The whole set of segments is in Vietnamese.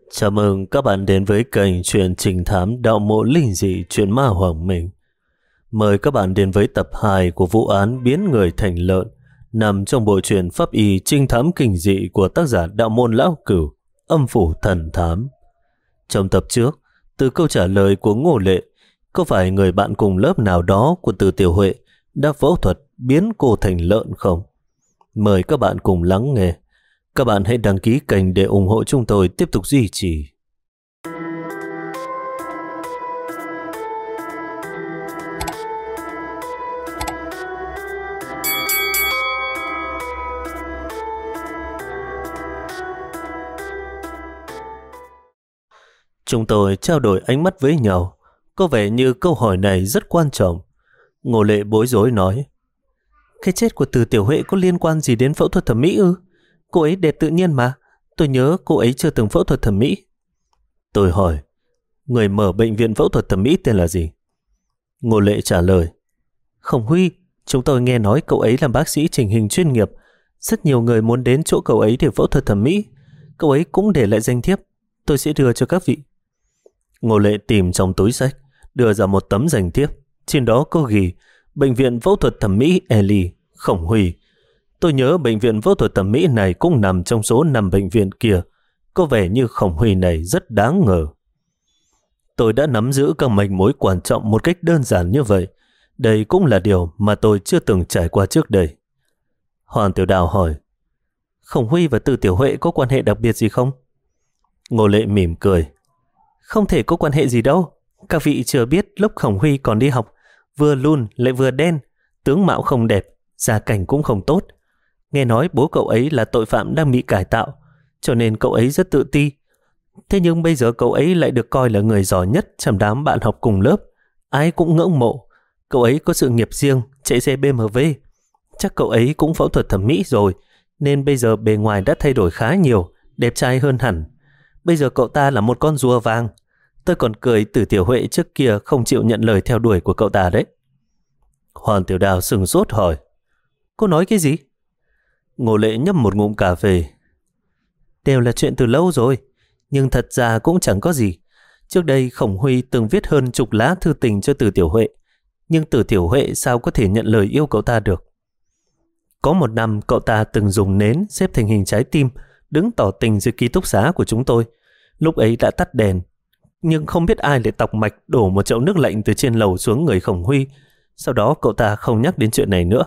Chào mừng các bạn đến với kênh truyện trình thám đạo mộ linh dị truyện ma Hoàng Minh. Mời các bạn đến với tập 2 của vụ án biến người thành lợn nằm trong bộ truyện pháp y trinh thám kinh dị của tác giả Đạo Môn Lão Cửu, Âm Phủ Thần Thám. Trong tập trước, từ câu trả lời của Ngô Lệ, có phải người bạn cùng lớp nào đó của Từ Tiểu Huệ đã phẫu thuật biến cô thành lợn không? Mời các bạn cùng lắng nghe. Các bạn hãy đăng ký kênh để ủng hộ chúng tôi tiếp tục duy trì. Chúng tôi trao đổi ánh mắt với nhau. Có vẻ như câu hỏi này rất quan trọng. Ngô Lệ bối rối nói: Cái chết của Từ Tiểu Huệ có liên quan gì đến phẫu thuật thẩm mỹ ư? Cô ấy đẹp tự nhiên mà. Tôi nhớ cô ấy chưa từng phẫu thuật thẩm mỹ. Tôi hỏi: Người mở bệnh viện phẫu thuật thẩm mỹ tên là gì? Ngô Lệ trả lời: Khổng Huy. Chúng tôi nghe nói cậu ấy là bác sĩ chỉnh hình chuyên nghiệp. Rất nhiều người muốn đến chỗ cậu ấy để phẫu thuật thẩm mỹ. Cậu ấy cũng để lại danh thiếp. Tôi sẽ đưa cho các vị. Ngô Lệ tìm trong túi sách, đưa ra một tấm danh thiếp. Trên đó có ghi Bệnh viện phẫu thuật thẩm mỹ Ellie, Khổng Huy. Tôi nhớ bệnh viện phẫu thuật thẩm mỹ này cũng nằm trong số 5 bệnh viện kia. Có vẻ như Khổng Huy này rất đáng ngờ. Tôi đã nắm giữ các manh mối quan trọng một cách đơn giản như vậy. Đây cũng là điều mà tôi chưa từng trải qua trước đây. Hoàng Tiểu Đào hỏi: Khổng Huy và Từ Tiểu Huệ có quan hệ đặc biệt gì không? Ngô Lệ mỉm cười: Không thể có quan hệ gì đâu. Các vị chưa biết lúc Khổng Huy còn đi học, vừa lùn lại vừa đen, tướng mạo không đẹp, gia cảnh cũng không tốt. Nghe nói bố cậu ấy là tội phạm đang bị cải tạo, cho nên cậu ấy rất tự ti. Thế nhưng bây giờ cậu ấy lại được coi là người giỏi nhất trong đám bạn học cùng lớp. Ai cũng ngưỡng mộ. Cậu ấy có sự nghiệp riêng, chạy xe BMW. Chắc cậu ấy cũng phẫu thuật thẩm mỹ rồi, nên bây giờ bề ngoài đã thay đổi khá nhiều, đẹp trai hơn hẳn. Bây giờ cậu ta là một con rùa vàng. Tôi còn cười Từ Tiểu Huệ trước kia không chịu nhận lời theo đuổi của cậu ta đấy. Hoàng Tiểu Đào sừng sốt hỏi: Cô nói cái gì? Ngô Lệ nhấp một ngụm cà phê: Đều là chuyện từ lâu rồi, nhưng thật ra cũng chẳng có gì. Trước đây Khổng Huy từng viết hơn chục lá thư tình cho Từ Tiểu Huệ, nhưng Từ Tiểu Huệ sao có thể nhận lời yêu cậu ta được. Có một năm cậu ta từng dùng nến xếp thành hình trái tim đứng tỏ tình dưới ký túc xá của chúng tôi. Lúc ấy đã tắt đèn, nhưng không biết ai lại tọc mạch đổ một chậu nước lạnh từ trên lầu xuống người Khổng Huy. Sau đó cậu ta không nhắc đến chuyện này nữa.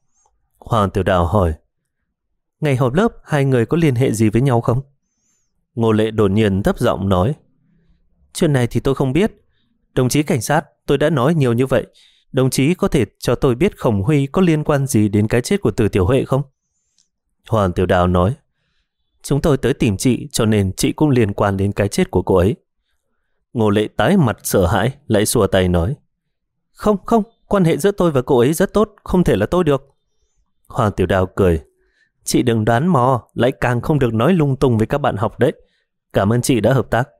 Hoàng Tiểu Đào hỏi: Ngày họp lớp hai người có liên hệ gì với nhau không? Ngô Lệ đột nhiên thấp giọng nói: Chuyện này thì tôi không biết. Đồng chí cảnh sát, tôi đã nói nhiều như vậy. Đồng chí có thể cho tôi biết Khổng Huy có liên quan gì đến cái chết của Từ Tiểu Huệ không? Hoàng Tiểu Đào nói: Chúng tôi tới tìm chị, cho nên chị cũng liên quan đến cái chết của cô ấy. Ngô Lệ tái mặt sợ hãi, lại xua tay nói: Không, quan hệ giữa tôi và cô ấy rất tốt, không thể là tôi được. Hoàng Tiểu Đào cười: Chị đừng đoán mò, lại càng không được nói lung tung với các bạn học đấy. Cảm ơn chị đã hợp tác.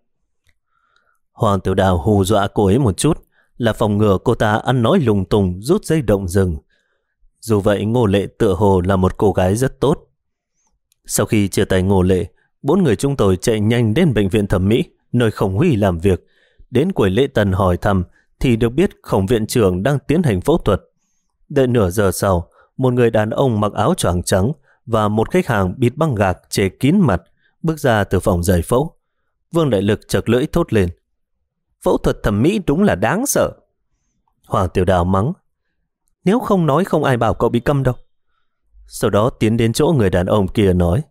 Hoàng Tiểu Đào hù dọa cô ấy một chút, là phòng ngừa cô ta ăn nói lung tung rút dây động rừng. Dù vậy Ngô Lệ tựa hồ là một cô gái rất tốt. Sau khi chia tay Ngô Lệ, 4 người chúng tôi chạy nhanh đến bệnh viện thẩm mỹ nơi Khổng Huy làm việc. Đến quầy lễ tân hỏi thăm thì được biết Khổng viện trưởng đang tiến hành phẫu thuật. Đợi nửa giờ sau, một người đàn ông mặc áo choàng trắng và một khách hàng bịt băng gạc che kín mặt bước ra từ phòng giải phẫu. Vương Đại Lực chật lưỡi thốt lên: Phẫu thuật thẩm mỹ đúng là đáng sợ. Hoàng Tiểu Đào mắng: Nếu không nói không ai bảo cậu bị câm đâu. Sau đó tiến đến chỗ người đàn ông kia nói: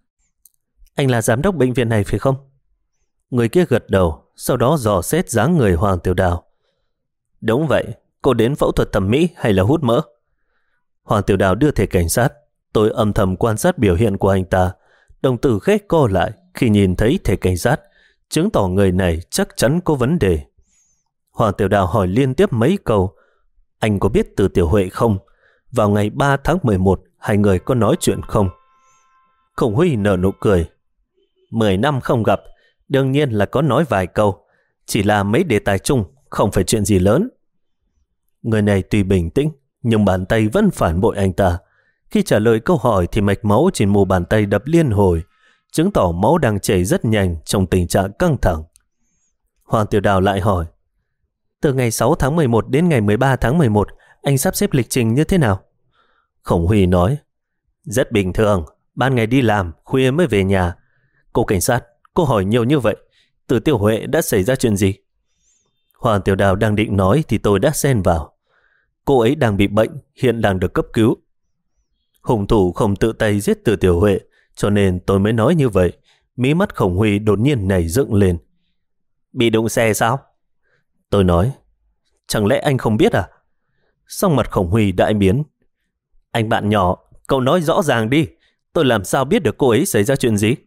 Anh là giám đốc bệnh viện này phải không? Người kia gật đầu, sau đó dò xét dáng người Hoàng Tiểu Đào: Đúng vậy, cô đến phẫu thuật thẩm mỹ hay là hút mỡ? Hoàng Tiểu Đào đưa thẻ cảnh sát. Tôi âm thầm quan sát biểu hiện của anh ta, đồng tử khẽ co lại khi nhìn thấy thẻ cảnh sát, chứng tỏ người này chắc chắn có vấn đề. Hoàng Tiểu Đào hỏi liên tiếp mấy câu: Anh có biết Từ Tiểu Huệ không? Vào ngày 3 tháng 11 hai người có nói chuyện không? Khổng Huy nở nụ cười: 10 năm không gặp, đương nhiên là có nói vài câu. Chỉ là mấy đề tài chung, không phải chuyện gì lớn. Người này tuy bình tĩnh, nhưng bàn tay vẫn phản bội anh ta. Khi trả lời câu hỏi thì mạch máu trên mu bàn tay đập liên hồi. chứng tỏ máu đang chảy rất nhanh trong tình trạng căng thẳng. Hoàng Tiểu Đào lại hỏi, từ ngày 6 tháng 11 đến ngày 13 tháng 11, anh sắp xếp lịch trình như thế nào? Khổng Huy nói, rất bình thường, ban ngày đi làm, khuya mới về nhà. Cô cảnh sát, cô hỏi nhiều như vậy, Từ Tiểu Huệ đã xảy ra chuyện gì? Hoàng Tiểu Đào đang định nói thì tôi đã xen vào. Cô ấy đang bị bệnh, hiện đang được cấp cứu. Hung thủ không tự tay giết Từ Tiểu Huệ, cho nên tôi mới nói như vậy. Mí mắt Khổng Huy đột nhiên nảy dựng lên. Bị đụng xe sao? Tôi nói, chẳng lẽ anh không biết à? Sắc mặt Khổng Huy đại biến. Anh bạn nhỏ, cậu nói rõ ràng đi, tôi làm sao biết được cô ấy xảy ra chuyện gì?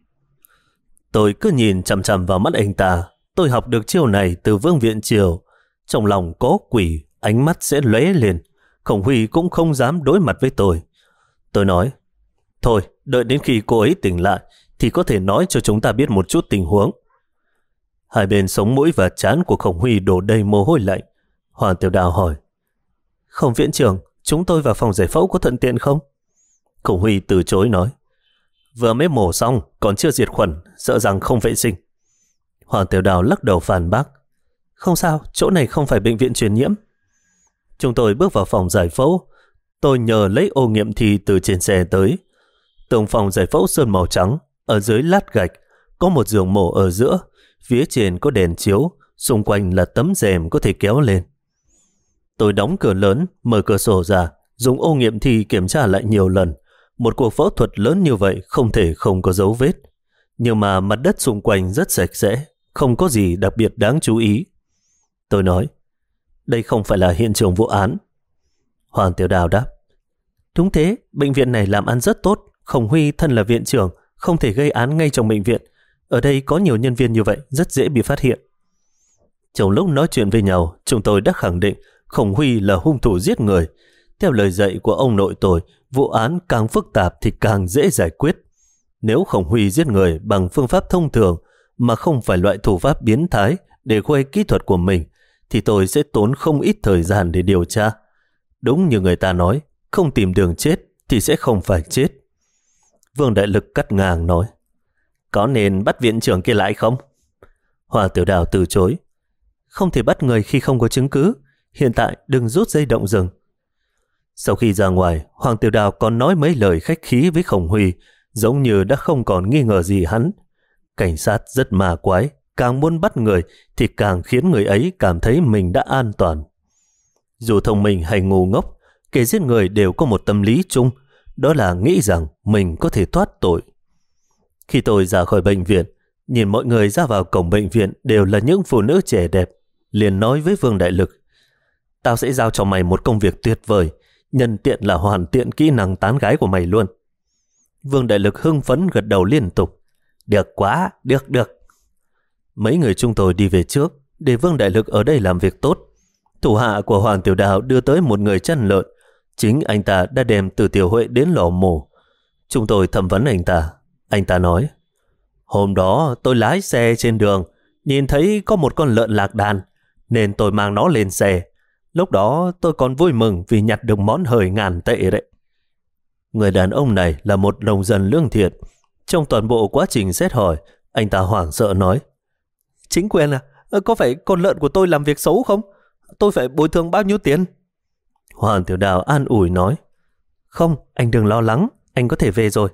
Tôi cứ nhìn chằm chằm vào mắt anh ta. Tôi học được chiêu này từ Vương Viện Triều. Trong lòng có quỷ, ánh mắt sẽ lóe lên. Khổng Huy cũng không dám đối mặt với tôi. Tôi nói, thôi, đợi đến khi cô ấy tỉnh lại thì có thể nói cho chúng ta biết một chút tình huống. Hai bên sống mũi và trán của Khổng Huy đổ đầy mồ hôi lạnh. Hoàng Tiểu Đào hỏi, Khổng viện trưởng, chúng tôi vào phòng giải phẫu có thuận tiện không? Khổng Huy từ chối nói, vừa mới mổ xong, còn chưa diệt khuẩn, sợ rằng không vệ sinh. Hoàng Tiểu Đào lắc đầu phản bác, không sao, chỗ này không phải bệnh viện truyền nhiễm. Chúng tôi bước vào phòng giải phẫu. Tôi nhờ lấy ô nghiệm thi từ trên xe tới. Tường phòng giải phẫu sơn màu trắng, ở dưới lát gạch, có một giường mổ ở giữa, phía trên có đèn chiếu, xung quanh là tấm rèm có thể kéo lên. Tôi đóng cửa lớn, mở cửa sổ ra, dùng ô nghiệm thi kiểm tra lại nhiều lần. Một cuộc phẫu thuật lớn như vậy không thể không có dấu vết. Nhưng mà mặt đất xung quanh rất sạch sẽ, không có gì đặc biệt đáng chú ý. Tôi nói, đây không phải là hiện trường vụ án. Hoàng Tiểu Đào đáp, đúng thế, bệnh viện này làm ăn rất tốt. Khổng Huy thân là viện trưởng, không thể gây án ngay trong bệnh viện. Ở đây có nhiều nhân viên như vậy, rất dễ bị phát hiện. Trong lúc nói chuyện với nhau, chúng tôi đã khẳng định Khổng Huy là hung thủ giết người. Theo lời dạy của ông nội tôi, vụ án càng phức tạp thì càng dễ giải quyết. Nếu Khổng Huy giết người bằng phương pháp thông thường mà không phải loại thủ pháp biến thái để khoe kỹ thuật của mình, thì tôi sẽ tốn không ít thời gian để điều tra. Đúng như người ta nói, không tìm đường chết thì sẽ không phải chết. Vương Đại Lực cắt ngang nói, có nên bắt viện trưởng kia lại không? Hoàng Tiểu Đào từ chối, không thể bắt người khi không có chứng cứ. Hiện tại đừng rút dây động rừng. Sau khi ra ngoài, Hoàng Tiểu Đào còn nói mấy lời khách khí với Khổng Huy, giống như đã không còn nghi ngờ gì hắn. Cảnh sát rất ma quái, càng muốn bắt người thì càng khiến người ấy cảm thấy mình đã an toàn. Dù thông minh hay ngu ngốc, kẻ giết người đều có một tâm lý chung, đó là nghĩ rằng mình có thể thoát tội. Khi tôi ra khỏi bệnh viện, nhìn mọi người ra vào cổng bệnh viện đều là những phụ nữ trẻ đẹp, liền nói với Vương Đại Lực, tao sẽ giao cho mày một công việc tuyệt vời, nhân tiện là hoàn thiện kỹ năng tán gái của mày luôn. Vương Đại Lực hưng phấn gật đầu liên tục, được quá, được. Mấy người chúng tôi đi về trước, để Vương Đại Lực ở đây làm việc tốt. Thủ hạ của Hoàng Tiểu Đào đưa tới một người chăn lợn. Chính anh ta đã đem Từ Tiểu Huệ đến lò mổ. Chúng tôi thẩm vấn anh ta. Anh ta nói, hôm đó tôi lái xe trên đường, nhìn thấy có một con lợn lạc đàn, nên tôi mang nó lên xe. Lúc đó tôi còn vui mừng vì nhặt được món hời ngàn tệ đấy. Người đàn ông này là một nông dân lương thiện. Trong toàn bộ quá trình xét hỏi, anh ta hoảng sợ nói, chính quyền à, có phải con lợn của tôi làm việc xấu không? Tôi phải bồi thường bao nhiêu tiền? Hoàng Tiểu Đào an ủi nói, không, anh đừng lo lắng, anh có thể về rồi.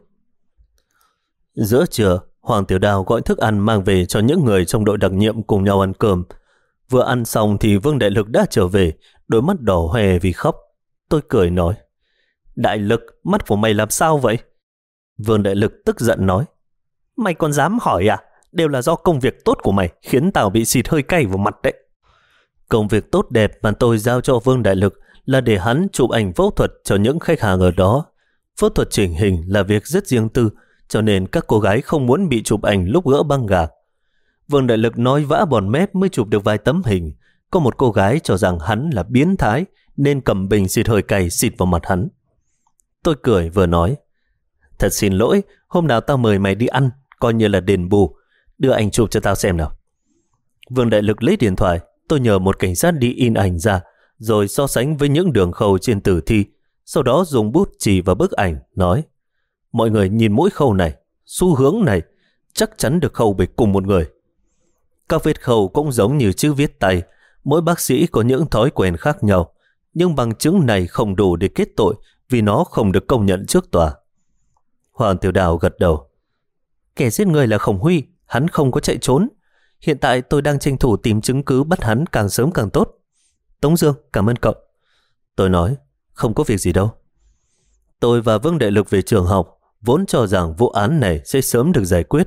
Giữa trưa, Hoàng Tiểu Đào gọi thức ăn mang về cho những người trong đội đặc nhiệm cùng nhau ăn cơm. Vừa ăn xong thì Vương Đại Lực đã trở về, đôi mắt đỏ hoe vì khóc. Tôi cười nói, Đại Lực, mắt của mày làm sao vậy? Vương Đại Lực tức giận nói, mày còn dám hỏi à? Đều là do công việc tốt của mày khiến tao bị xịt hơi cay vào mặt đấy. Công việc tốt đẹp mà tôi giao cho Vương Đại Lực là để hắn chụp ảnh phẫu thuật cho những khách hàng ở đó. Phẫu thuật chỉnh hình là việc rất riêng tư, cho nên các cô gái không muốn bị chụp ảnh lúc gỡ băng gạc. Vương Đại Lực nói vã bòn mép mới chụp được vài tấm hình. Có một cô gái cho rằng hắn là biến thái nên cầm bình xịt hơi cay xịt vào mặt hắn. Tôi cười vừa nói, thật xin lỗi, hôm nào tao mời mày đi ăn, coi như là đền bù. Đưa ảnh chụp cho tao xem nào. Vương Đại Lực lấy điện thoại. Tôi nhờ một cảnh sát đi in ảnh ra, rồi so sánh với những đường khâu trên tử thi. Sau đó dùng bút chỉ vào bức ảnh, nói, mọi người nhìn mỗi khâu này, xu hướng này, chắc chắn được khâu bịch cùng một người. Các vết khâu cũng giống như chữ viết tay, mỗi bác sĩ có những thói quen khác nhau, nhưng bằng chứng này không đủ để kết tội vì nó không được công nhận trước tòa. Hoàng Tiểu Đào gật đầu. Kẻ giết người là Khổng Huy, hắn không có chạy trốn. Hiện tại tôi đang tranh thủ tìm chứng cứ bắt hắn càng sớm càng tốt. Tống Dương, cảm ơn cậu. Tôi nói, không có việc gì đâu. Tôi và Vương Đại Lực về trường học, vốn cho rằng vụ án này sẽ sớm được giải quyết.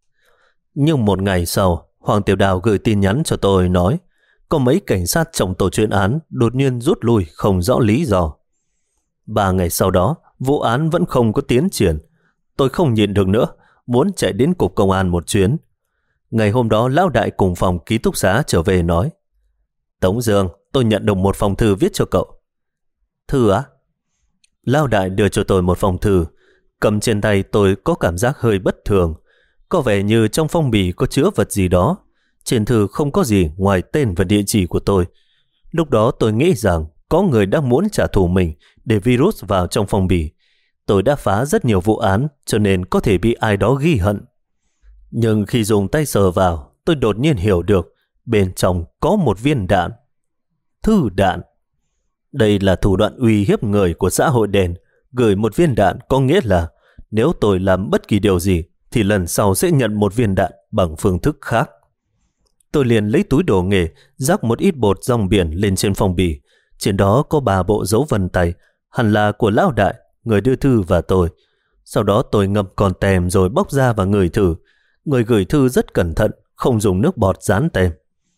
Nhưng một ngày sau, Hoàng Tiểu Đào gửi tin nhắn cho tôi nói có mấy cảnh sát trong tổ chuyên án đột nhiên rút lui không rõ lý do. 3 ngày sau đó, vụ án vẫn không có tiến triển. Tôi không nhịn được nữa, muốn chạy đến cục công an một chuyến. Ngày hôm đó, lão đại cùng phòng ký túc xá trở về nói, Tống Dương, tôi nhận được một phong thư viết cho cậu. Thư á? Lão đại đưa cho tôi một phong thư. Cầm trên tay tôi có cảm giác hơi bất thường. Có vẻ như trong phong bì có chứa vật gì đó. Trên thư không có gì ngoài tên và địa chỉ của tôi. Lúc đó tôi nghĩ rằng có người đang muốn trả thù mình để virus vào trong phong bì. Tôi đã phá rất nhiều vụ án cho nên có thể bị ai đó ghi hận. Nhưng khi dùng tay sờ vào, tôi đột nhiên hiểu được bên trong có một viên đạn. Thư đạn. Đây là thủ đoạn uy hiếp người của xã hội đen. Gửi một viên đạn có nghĩa là nếu tôi làm bất kỳ điều gì thì lần sau sẽ nhận một viên đạn bằng phương thức khác. Tôi liền lấy túi đồ nghề, rắc một ít bột rong biển lên trên phong bì. Trên đó có 3 bộ dấu vân tay, hẳn là của lão đại, người đưa thư và tôi. Sau đó tôi ngâm con tem rồi bóc ra và ngửi thử. Người gửi thư rất cẩn thận, không dùng nước bọt dán tem.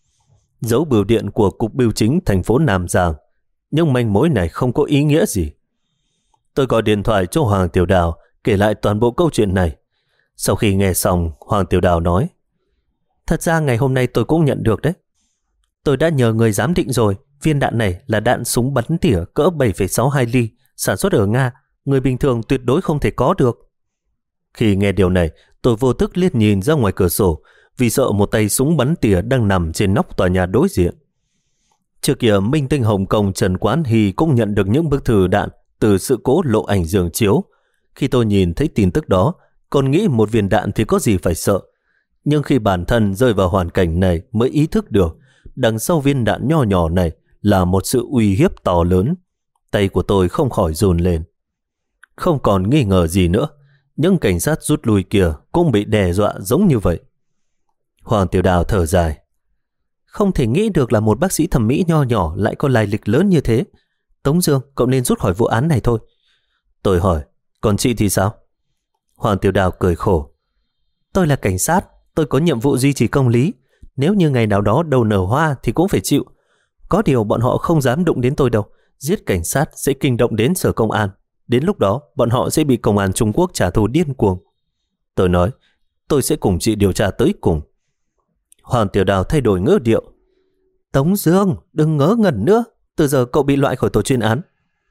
Dấu bưu điện của Cục Bưu chính thành phố Nam Giang. Nhưng manh mối này không có ý nghĩa gì. Tôi gọi điện thoại cho Hoàng Tiểu Đào, kể lại toàn bộ câu chuyện này. Sau khi nghe xong, Hoàng Tiểu Đào nói, thật ra ngày hôm nay tôi cũng nhận được đấy. Tôi đã nhờ người giám định rồi, viên đạn này là đạn súng bắn tỉa cỡ 7,62 ly, sản xuất ở Nga, người bình thường tuyệt đối không thể có được. Khi nghe điều này, tôi vô thức liếc nhìn ra ngoài cửa sổ, vì sợ một tay súng bắn tỉa đang nằm trên nóc tòa nhà đối diện. Trước kia, minh tinh Hồng Kông Trần Quán Hy cũng nhận được những bức thư đạn từ sự cố lộ ảnh giường chiếu. Khi tôi nhìn thấy tin tức đó, còn nghĩ một viên đạn thì có gì phải sợ. Nhưng khi bản thân rơi vào hoàn cảnh này mới ý thức được đằng sau viên đạn nho nhỏ này là một sự uy hiếp to lớn. Tay của tôi không khỏi run lên. Không còn nghi ngờ gì nữa, những cảnh sát rút lui kia cũng bị đe dọa giống như vậy. Hoàng Tiểu Đào thở dài. Không thể nghĩ được là một bác sĩ thẩm mỹ nho nhỏ lại có lai lịch lớn như thế. Tống Dương, cậu nên rút khỏi vụ án này thôi. Tôi hỏi, còn chị thì sao? Hoàng Tiểu Đào cười khổ. Tôi là cảnh sát, tôi có nhiệm vụ duy trì công lý. Nếu như ngày nào đó đầu nở hoa thì cũng phải chịu. Có điều bọn họ không dám đụng đến tôi đâu. Giết cảnh sát sẽ kinh động đến sở công an. Đến lúc đó bọn họ sẽ bị công an Trung Quốc trả thù điên cuồng. Tôi nói, tôi sẽ cùng chị điều tra tới cùng. Hoàng Tiểu Đào thay đổi ngữ điệu. Tống Dương, đừng ngớ ngẩn nữa. Từ giờ cậu bị loại khỏi tổ chuyên án.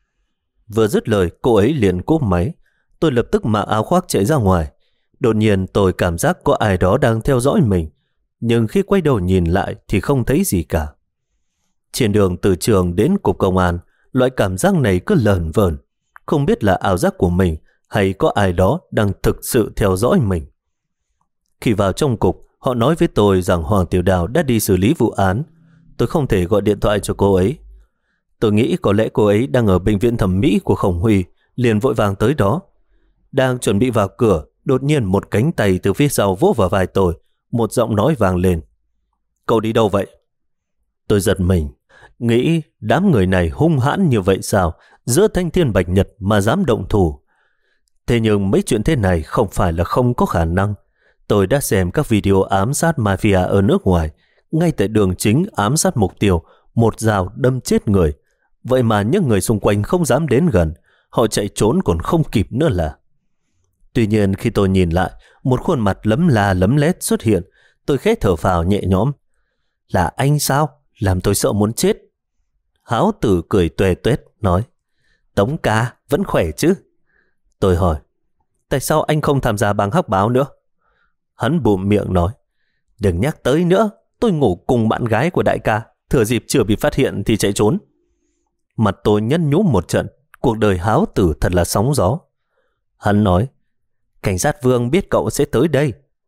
Vừa dứt lời, cô ấy liền cúp máy. Tôi lập tức mặc áo khoác chạy ra ngoài. Đột nhiên tôi cảm giác có ai đó đang theo dõi mình. Nhưng khi quay đầu nhìn lại thì không thấy gì cả. Trên đường từ trường đến cục công an, loại cảm giác này cứ lờn vờn. Không biết là ảo giác của mình hay có ai đó đang thực sự theo dõi mình. Khi vào trong cục, họ nói với tôi rằng Hoàng Tiểu Đào đã đi xử lý vụ án. Tôi không thể gọi điện thoại cho cô ấy. Tôi nghĩ có lẽ cô ấy đang ở bệnh viện thẩm mỹ của Khổng Huy, liền vội vàng tới đó. Đang chuẩn bị vào cửa, đột nhiên một cánh tay từ phía sau vỗ vào vai tôi, một giọng nói vang lên. Cậu đi đâu vậy? Tôi giật mình, nghĩ đám người này hung hãn như vậy sao, giữa thanh thiên bạch nhật mà dám động thủ. Thế nhưng mấy chuyện thế này không phải là không có khả năng. Tôi đã xem các video ám sát mafia ở nước ngoài, ngay tại đường chính ám sát mục tiêu, một dao đâm chết người. Vậy mà những người xung quanh không dám đến gần, họ chạy trốn còn không kịp nữa là. Tuy nhiên khi tôi nhìn lại, một khuôn mặt lấm la lấm lét xuất hiện. Tôi khẽ thở phào nhẹ nhõm. Là anh sao? Làm tôi sợ muốn chết. Háo Tử cười tuề tuét nói, Tống ca, vẫn khỏe chứ? Tôi hỏi, tại sao anh không tham gia bang hắc báo nữa? Hắn bụm miệng nói, đừng nhắc tới nữa, tôi ngủ cùng bạn gái của đại ca, thừa dịp chưa bị phát hiện thì chạy trốn. Mặt tôi nhăn nhúm một trận, cuộc đời Háo Tử thật là sóng gió. Hắn nói, cảnh sát Vương biết cậu sẽ tới đây,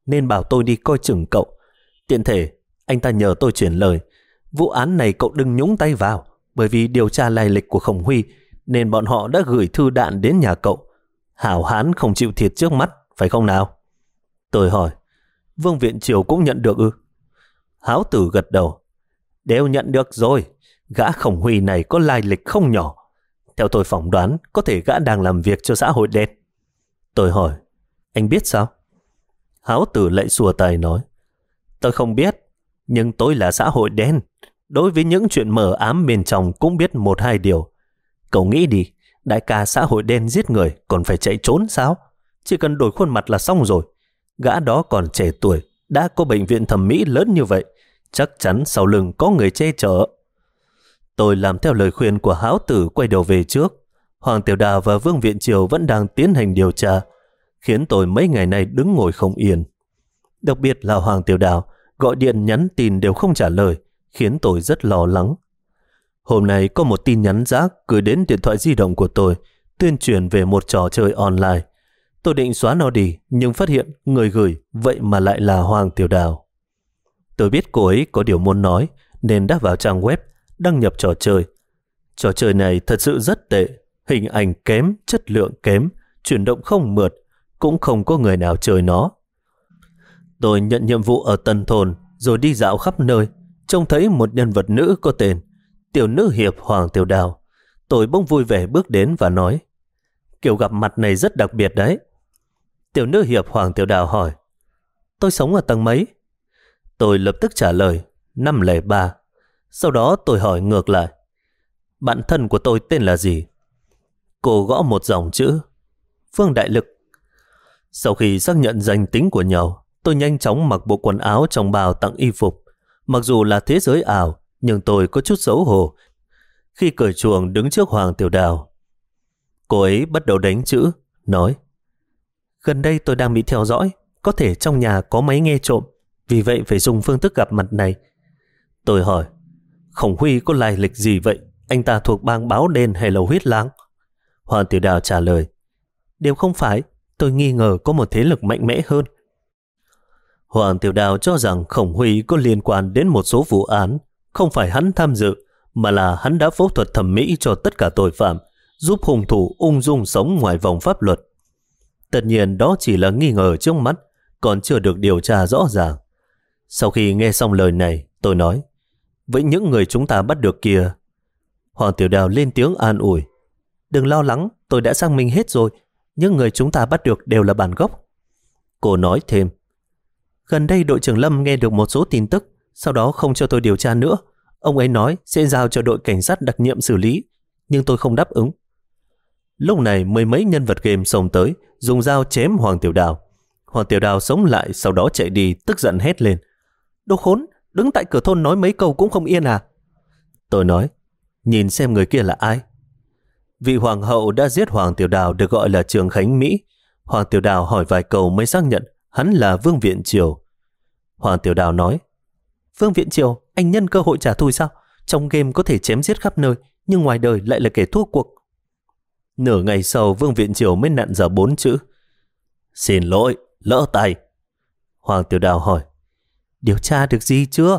nên bảo tôi đi coi chừng cậu. Tiện thể, anh ta nhờ tôi chuyển lời. Vụ án này cậu đừng nhúng tay vào, bởi vì điều tra lai lịch của Khổng Huy nên bọn họ đã gửi thư đạn đến nhà cậu. Hảo hán không chịu thiệt trước mắt, phải không nào? Tôi hỏi, Vương Viện Triều cũng nhận được ư? Háo Tử gật đầu. Đều nhận được rồi. Gã Khổng Huy này có lai lịch không nhỏ. Theo tôi phỏng đoán, có thể gã đang làm việc cho xã hội đen. Tôi hỏi, anh biết sao? Háo Tử lại xua tay nói, tôi không biết, nhưng tôi là xã hội đen. Đối với những chuyện mờ ám bên trong cũng biết một hai điều. Cậu nghĩ đi, đại ca xã hội đen giết người còn phải chạy trốn sao? Chỉ cần đổi khuôn mặt là xong rồi. Gã đó còn trẻ tuổi, đã có bệnh viện thẩm mỹ lớn như vậy, chắc chắn sau lưng có người che chở. Tôi làm theo lời khuyên của Háo Tử, quay đầu về trước. Hoàng Tiểu Đào và Vương Viện Triều vẫn đang tiến hành điều tra, khiến tôi mấy ngày nay đứng ngồi không yên. Đặc biệt là Hoàng Tiểu Đào gọi điện nhắn tin đều không trả lời, khiến tôi rất lo lắng. Hôm nay có một tin nhắn rác gửi đến điện thoại di động của tôi, tuyên truyền về một trò chơi online. Tôi định xóa nó đi, nhưng phát hiện người gửi vậy mà lại là Hoàng Tiểu Đào. Tôi biết cô ấy có điều muốn nói, nên đã vào trang web, đăng nhập trò chơi. Trò chơi này thật sự rất tệ, hình ảnh kém, chất lượng kém, chuyển động không mượt, cũng không có người nào chơi nó. Tôi nhận nhiệm vụ ở Tân Thôn, rồi đi dạo khắp nơi, trông thấy một nhân vật nữ có tên Tiểu Nữ Hiệp Hoàng Tiểu Đào. Tôi bỗng vui vẻ bước đến và nói, kiểu gặp mặt này rất đặc biệt đấy. Tiểu Nữ Hiệp Hoàng Tiểu Đào hỏi, tôi sống ở tầng mấy? Tôi lập tức trả lời, 503. Sau đó tôi hỏi ngược lại, bạn thân của tôi tên là gì? Cô gõ một dòng chữ, Phương Đại Lực. Sau khi xác nhận danh tính của nhau, tôi nhanh chóng mặc bộ quần áo trong bao tặng y phục. Mặc dù là thế giới ảo, nhưng tôi có chút xấu hổ khi cởi chuồng đứng trước Hoàng Tiểu Đào. Cô ấy bắt đầu đánh chữ, nói, gần đây tôi đang bị theo dõi, có thể trong nhà có máy nghe trộm, vì vậy phải dùng phương thức gặp mặt này. Tôi hỏi, Khổng Huy có lai lịch gì vậy? Anh ta thuộc bang Báo Đen hay là Huyết Lang? Hoàng Tiểu Đào trả lời, đều không phải, tôi nghi ngờ có một thế lực mạnh mẽ hơn. Hoàng Tiểu Đào cho rằng Khổng Huy có liên quan đến một số vụ án, không phải hắn tham dự, mà là hắn đã phẫu thuật thẩm mỹ cho tất cả tội phạm, giúp hung thủ ung dung sống ngoài vòng pháp luật. Tất nhiên đó chỉ là nghi ngờ trước mắt, còn chưa được điều tra rõ ràng. Sau khi nghe xong lời này, tôi nói, với những người chúng ta bắt được kia. Hoàng Tiểu Đào lên tiếng an ủi, đừng lo lắng, tôi đã xác minh hết rồi, những người chúng ta bắt được đều là bản gốc. Cô nói thêm, gần đây đội trưởng Lâm nghe được một số tin tức, sau đó không cho tôi điều tra nữa. Ông ấy nói sẽ giao cho đội cảnh sát đặc nhiệm xử lý, nhưng tôi không đáp ứng. Lúc này mười mấy nhân vật game xông tới, dùng dao chém Hoàng Tiểu Đào. Hoàng Tiểu Đào sống lại, sau đó chạy đi, tức giận hét lên, đồ khốn, đứng tại cửa thôn nói mấy câu cũng không yên à? Tôi nói, nhìn xem người kia là ai. Vị hoàng hậu đã giết Hoàng Tiểu Đào được gọi là Trường Khánh Mỹ. Hoàng Tiểu Đào hỏi vài câu mới xác nhận hắn là Vương Viện Triều. Hoàng Tiểu Đào nói, Vương Viện Triều, anh nhân cơ hội trả thù sao? Trong game có thể chém giết khắp nơi, nhưng ngoài đời lại là kẻ thua cuộc. Nửa ngày sau, Vương Viện Triều mới nặn ra 4 chữ, xin lỗi, lỡ tay. Hoàng Tiểu Đào hỏi, điều tra được gì chưa?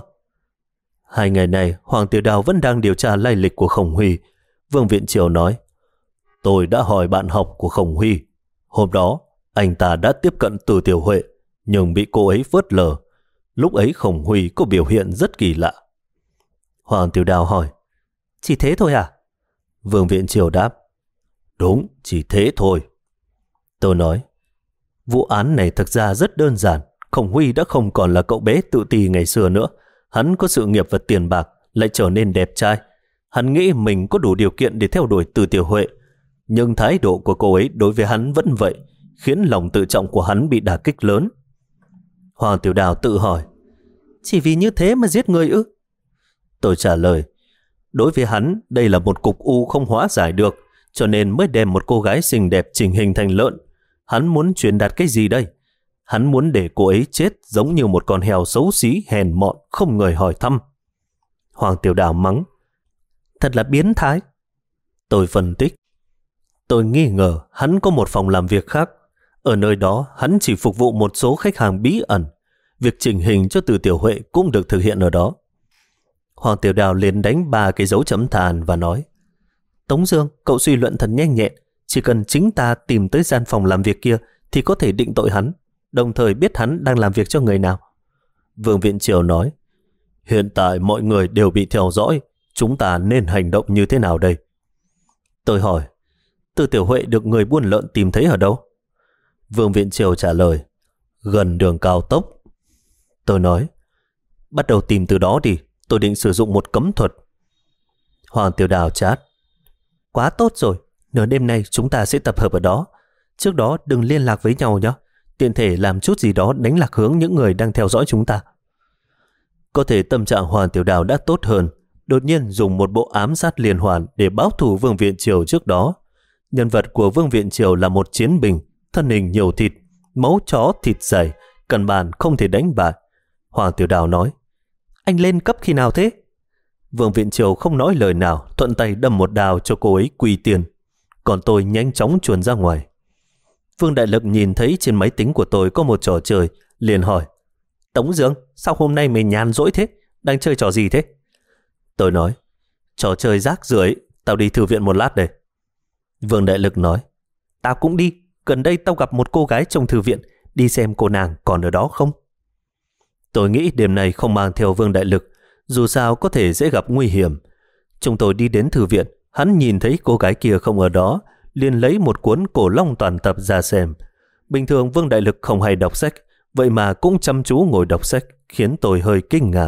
2 ngày này, Hoàng Tiểu Đào vẫn đang điều tra lai lịch của Khổng Huy. Vương Viện Triều nói, tôi đã hỏi bạn học của Khổng Huy. Hôm đó, anh ta đã tiếp cận Từ Tiểu Huệ, nhưng bị cô ấy phớt lờ. Lúc ấy Khổng Huy có biểu hiện rất kỳ lạ. Hoàng Tiểu Đào hỏi, chỉ thế thôi à? Vương Viện Triều đáp, đúng, chỉ thế thôi. Tôi nói, vụ án này thực ra rất đơn giản. Khổng Huy đã không còn là cậu bé tự ti ngày xưa nữa. Hắn có sự nghiệp và tiền bạc, lại trở nên đẹp trai. Hắn nghĩ mình có đủ điều kiện để theo đuổi Từ Tiểu Huệ, nhưng thái độ của cô ấy đối với hắn vẫn vậy, khiến lòng tự trọng của hắn bị đả kích lớn. Hoàng Tiểu Đào tự hỏi, chỉ vì như thế mà giết người ư? Tôi trả lời, đối với hắn đây là một cục u không hóa giải được, cho nên mới đem một cô gái xinh đẹp chỉnh hình thành lợn. Hắn muốn truyền đạt cái gì đây? Hắn muốn để cô ấy chết giống như một con heo xấu xí hèn mọn, không người hỏi thăm. Hoàng Tiểu Đào mắng, thật là biến thái. Tôi phân tích, tôi nghi ngờ hắn có một phòng làm việc khác. Ở nơi đó, hắn chỉ phục vụ một số khách hàng bí ẩn. Việc chỉnh hình cho Từ Tiểu Huệ cũng được thực hiện ở đó. Hoàng Tiểu Đào liền đánh 3 cái dấu chấm than và nói: Tống Dương, cậu suy luận thật nhanh nhẹn. Chỉ cần chính ta tìm tới gian phòng làm việc kia thì có thể định tội hắn, đồng thời biết hắn đang làm việc cho người nào. Vương Viện Triều nói: Hiện tại mọi người đều bị theo dõi, chúng ta nên hành động như thế nào đây? Tôi hỏi: Từ Tiểu Huệ được người buôn lợn tìm thấy ở đâu? Vương Viện Triều trả lời: Gần đường cao tốc. Tôi nói: Bắt đầu tìm từ đó đi, tôi định sử dụng một cấm thuật. Hoàng Tiểu Đào chát: Quá tốt rồi, nửa đêm nay chúng ta sẽ tập hợp ở đó. Trước đó đừng liên lạc với nhau nhé, tiện thể làm chút gì đó đánh lạc hướng những người đang theo dõi chúng ta. Có thể tâm trạng Hoàng Tiểu Đào đã tốt hơn, đột nhiên dùng một bộ ám sát liên hoàn để báo thù Vương Viện Triều trước đó. Nhân vật của Vương Viện Triều là một chiến binh, thân hình nhiều thịt, máu chó thịt dày, căn bản không thể đánh bại. Hoàng Tiểu Đào nói: Anh lên cấp khi nào thế? Vương Viện Triều không nói lời nào, thuận tay đâm một đao cho cô ấy quỳ tiền. Còn tôi nhanh chóng chuồn ra ngoài. Vương Đại Lực nhìn thấy trên máy tính của tôi có một trò chơi, liền hỏi: Tống Dương, sao hôm nay mày nhàn rỗi thế? Đang chơi trò gì thế? Tôi nói: Trò chơi rác rưởi, tao đi thư viện một lát đây. Vương Đại Lực nói: Tao cũng đi, gần đây tao gặp một cô gái trong thư viện, đi xem cô nàng còn ở đó không. Tôi nghĩ đêm nay không mang theo Vương Đại Lực, dù sao có thể dễ gặp nguy hiểm. Chúng tôi đi đến thư viện, hắn nhìn thấy cô gái kia không ở đó, liền lấy một cuốn Cổ Long toàn tập ra xem. Bình thường Vương Đại Lực không hay đọc sách, vậy mà cũng chăm chú ngồi đọc sách, khiến tôi hơi kinh ngạc.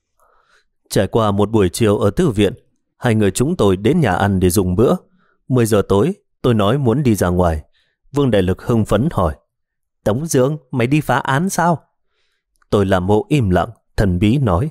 Trải qua một buổi chiều ở thư viện, hai người chúng tôi đến nhà ăn để dùng bữa. 10 giờ tối, tôi nói muốn đi ra ngoài. Vương Đại Lực hưng phấn hỏi: Tống Dương, mày đi phá án sao? Tôi làm bộ im lặng, thần bí nói: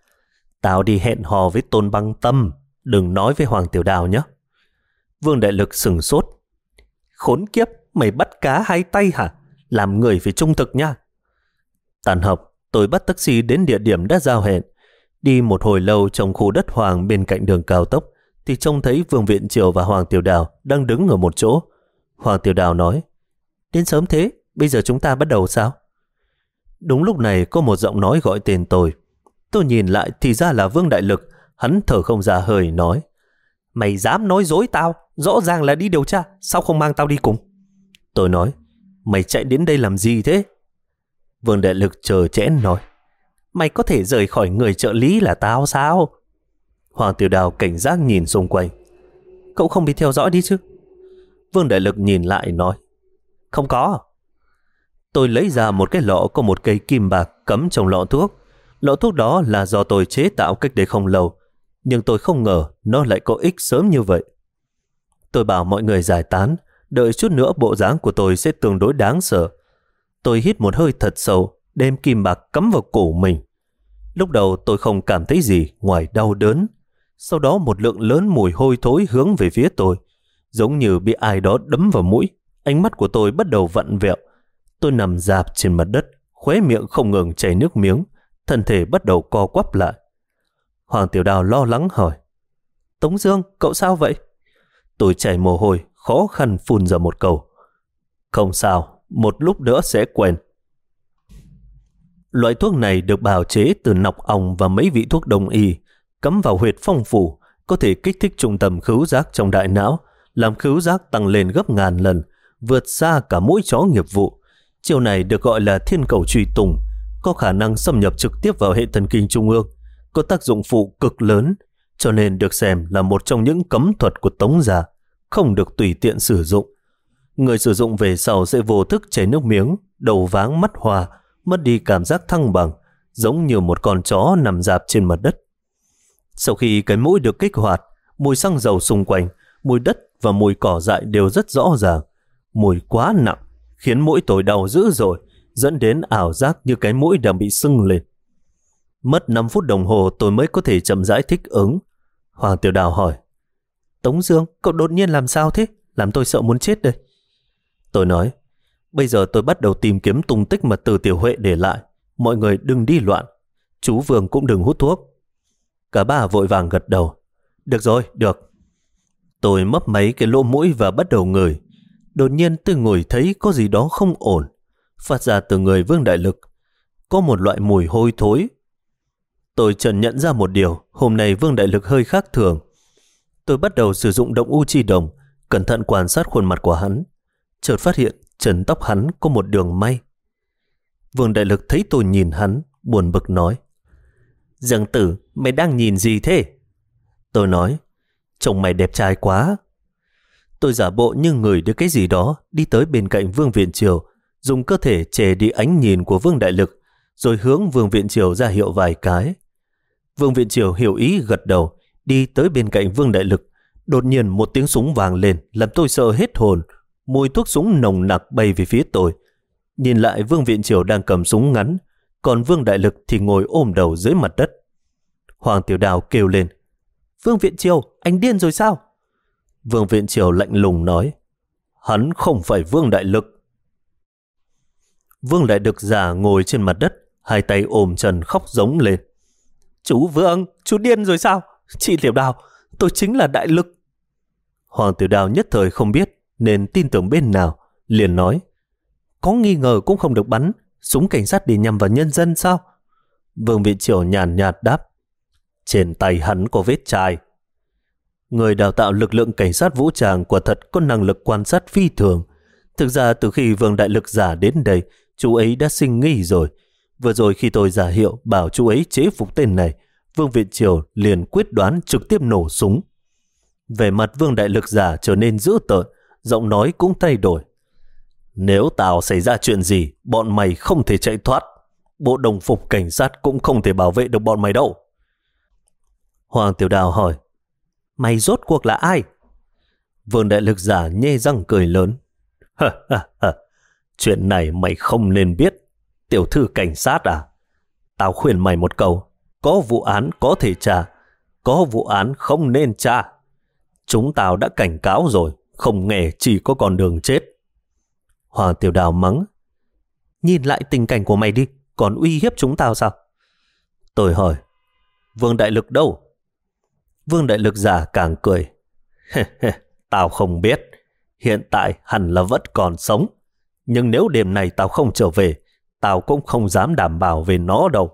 Tao đi hẹn hò với Tôn Băng Tâm, đừng nói với Hoàng Tiểu Đào nhé. Vương Đại Lực sừng sốt: Khốn kiếp, mày bắt cá hai tay hả? Làm người phải trung thực nha. Tàn học, tôi bắt taxi đến địa điểm đã giao hẹn. Đi một hồi lâu trong khu đất hoang bên cạnh đường cao tốc thì trông thấy Vương Viện Triều và Hoàng Tiểu Đào đang đứng ở một chỗ. Hoàng Tiểu Đào nói: Đến sớm thế, bây giờ chúng ta bắt đầu sao? Đúng lúc này có một giọng nói gọi tên tôi. Tôi nhìn lại thì ra là Vương Đại Lực. Hắn thở không ra hơi nói: Mày dám nói dối tao, rõ ràng là đi điều tra, sao không mang tao đi cùng? Tôi nói: Mày chạy đến đây làm gì thế? Vương Đại Lực chờ chẽn nói: Mày có thể rời khỏi người trợ lý là tao sao? Hoàng Tiểu Đào cảnh giác nhìn xung quanh: Cậu không bị theo dõi đi chứ? Vương Đại Lực nhìn lại nói: Không có. Tôi lấy ra một cái lọ có một cây kim bạc cắm trong lọ thuốc. Lọ thuốc đó là do tôi chế tạo cách đây không lâu, nhưng tôi không ngờ nó lại có ích sớm như vậy. Tôi bảo mọi người giải tán, đợi chút nữa bộ dáng của tôi sẽ tương đối đáng sợ. Tôi hít một hơi thật sâu, đem kim bạc cắm vào cổ mình. Lúc đầu tôi không cảm thấy gì ngoài đau đớn. Sau đó một lượng lớn mùi hôi thối hướng về phía tôi, giống như bị ai đó đấm vào mũi. Ánh mắt của tôi bắt đầu vặn vẹo. Tôi nằm rạp trên mặt đất, khóe miệng không ngừng chảy nước miếng, thân thể bắt đầu co quắp lại. Hoàng Tiểu Đào lo lắng hỏi: Tống Dương, cậu sao vậy? Tôi chảy mồ hôi, khó khăn phun ra một câu: Không sao, một lúc nữa sẽ quen. Loại thuốc này được bào chế từ nọc ong và mấy vị thuốc đông y, cắm vào huyệt phong phủ, có thể kích thích trung tâm khứu giác trong đại não, làm khứu giác tăng lên gấp ngàn lần, vượt xa cả mũi chó nghiệp vụ. Chiêu này được gọi là thiên cầu truy tùng, có khả năng xâm nhập trực tiếp vào hệ thần kinh trung ương, có tác dụng phụ cực lớn, cho nên được xem là một trong những cấm thuật của Tống gia, không được tùy tiện sử dụng. Người sử dụng về sau sẽ vô thức chảy nước miếng, đầu váng mắt hoa, mất đi cảm giác thăng bằng, giống như một con chó nằm rạp trên mặt đất. Sau khi cái mũi được kích hoạt, mùi xăng dầu xung quanh, mùi đất và mùi cỏ dại đều rất rõ ràng. Mùi quá nặng, khiến mũi tôi đau dữ dội, dẫn đến ảo giác như cái mũi đang bị sưng lên. Mất 5 phút đồng hồ tôi mới có thể chậm rãi thích ứng. Hoàng Tiểu Đào hỏi: Tống Dương, cậu đột nhiên làm sao thế? Làm tôi sợ muốn chết đây. Tôi nói: Bây giờ tôi bắt đầu tìm kiếm tung tích mà Từ Tiểu Huệ để lại. Mọi người đừng đi loạn. Chú Vương cũng đừng hút thuốc. Cả ba vội vàng gật đầu: Được rồi, được. Tôi mấp mấy cái lỗ mũi và bắt đầu ngửi. Đột nhiên tôi ngửi thấy có gì đó không ổn, phát ra từ người Vương Đại Lực. Có một loại mùi hôi thối. Tôi chợt nhận ra một điều, hôm nay Vương Đại Lực hơi khác thường. Tôi bắt đầu sử dụng động u chi đồng, cẩn thận quan sát khuôn mặt của hắn. Chợt phát hiện trần tóc hắn có một đường may. Vương Đại Lực thấy tôi nhìn hắn, buồn bực nói: Dương Tử, mày đang nhìn gì thế? Tôi nói: Trông mày đẹp trai quá. Tôi giả bộ như ngửi được cái gì đó, đi tới bên cạnh Vương Viện Triều, dùng cơ thể che đi ánh nhìn của Vương Đại Lực, rồi hướng Vương Viện Triều ra hiệu vài cái. Vương Viện Triều hiểu ý gật đầu, đi tới bên cạnh Vương Đại Lực. Đột nhiên một tiếng súng vang lên, làm tôi sợ hết hồn. Mùi thuốc súng nồng nặc bay về phía tôi. Nhìn lại, Vương Viện Triều đang cầm súng ngắn, còn Vương Đại Lực thì ngồi ôm đầu dưới mặt đất. Hoàng Tiểu Đào kêu lên: Vương Viện Triều, anh điên rồi sao? Vương Viện Triều lạnh lùng nói: Hắn không phải Vương Đại Lực. Vương Đại Lực già ngồi trên mặt đất, hai tay ôm chân khóc giống lên: Chú Vương, chú điên rồi sao? Chị Tiểu Đào, tôi chính là Đại Lực. Hoàng Tiểu Đào nhất thời không biết nên tin tưởng bên nào, liền nói: Có nghi ngờ cũng không được bắn, súng cảnh sát để nhằm vào nhân dân sao? Vương Viện Triều nhàn nhạt đáp: Trên tay hắn có vết chai. Người đào tạo lực lượng cảnh sát vũ trang quả thật có năng lực quan sát phi thường. Thực ra từ khi Vương Đại Lực giả đến đây, chú ấy đã sinh nghi rồi. Vừa rồi khi tôi giả hiệu bảo chú ấy chế phục tên này, Vương Viện Triều liền quyết đoán trực tiếp nổ súng. Vẻ mặt Vương Đại Lực giả trở nên dữ tợn, giọng nói cũng thay đổi: Nếu tao xảy ra chuyện gì, bọn mày không thể chạy thoát. Bộ đồng phục cảnh sát cũng không thể bảo vệ được bọn mày đâu. Hoàng Tiểu Đào hỏi: Mày rốt cuộc là ai? Vương Đại Lực giả nhe răng cười lớn: Chuyện này mày không nên biết. Tiểu thư cảnh sát à? Tao khuyên mày một câu: có vụ án có thể tra, có vụ án không nên tra. Chúng tao đã cảnh cáo rồi, không nghe chỉ có con đường chết. Hoàng Tiểu Đào mắng: Nhìn lại tình cảnh của mày đi, còn uy hiếp chúng tao sao? Tôi hỏi: Vương Đại Lực đâu? Vương Đại Lực giả càng cười: Tao không biết. Hiện tại hẳn là vẫn còn sống. Nhưng nếu đêm này tao không trở về, tao cũng không dám đảm bảo về nó đâu.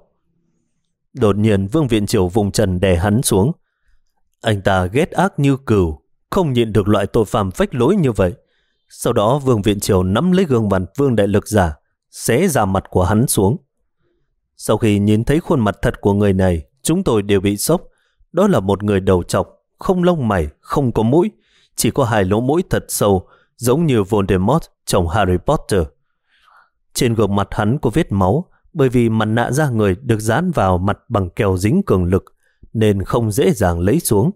Đột nhiên Vương Viện Triều vùng trần đè hắn xuống. Anh ta ghét ác như cừu, không nhịn được loại tội phạm phách lối như vậy. Sau đó Vương Viện Triều nắm lấy gương mặt Vương Đại Lực giả, xé ra mặt của hắn xuống. Sau khi nhìn thấy khuôn mặt thật của người này, chúng tôi đều bị sốc. Đó là một người đầu trọc, không lông mày, không có mũi, chỉ có hai lỗ mũi thật sâu, giống như Voldemort trong Harry Potter. Trên gương mặt hắn có vết máu, bởi vì mặt nạ da người được dán vào mặt bằng keo dính cường lực, nên không dễ dàng lấy xuống.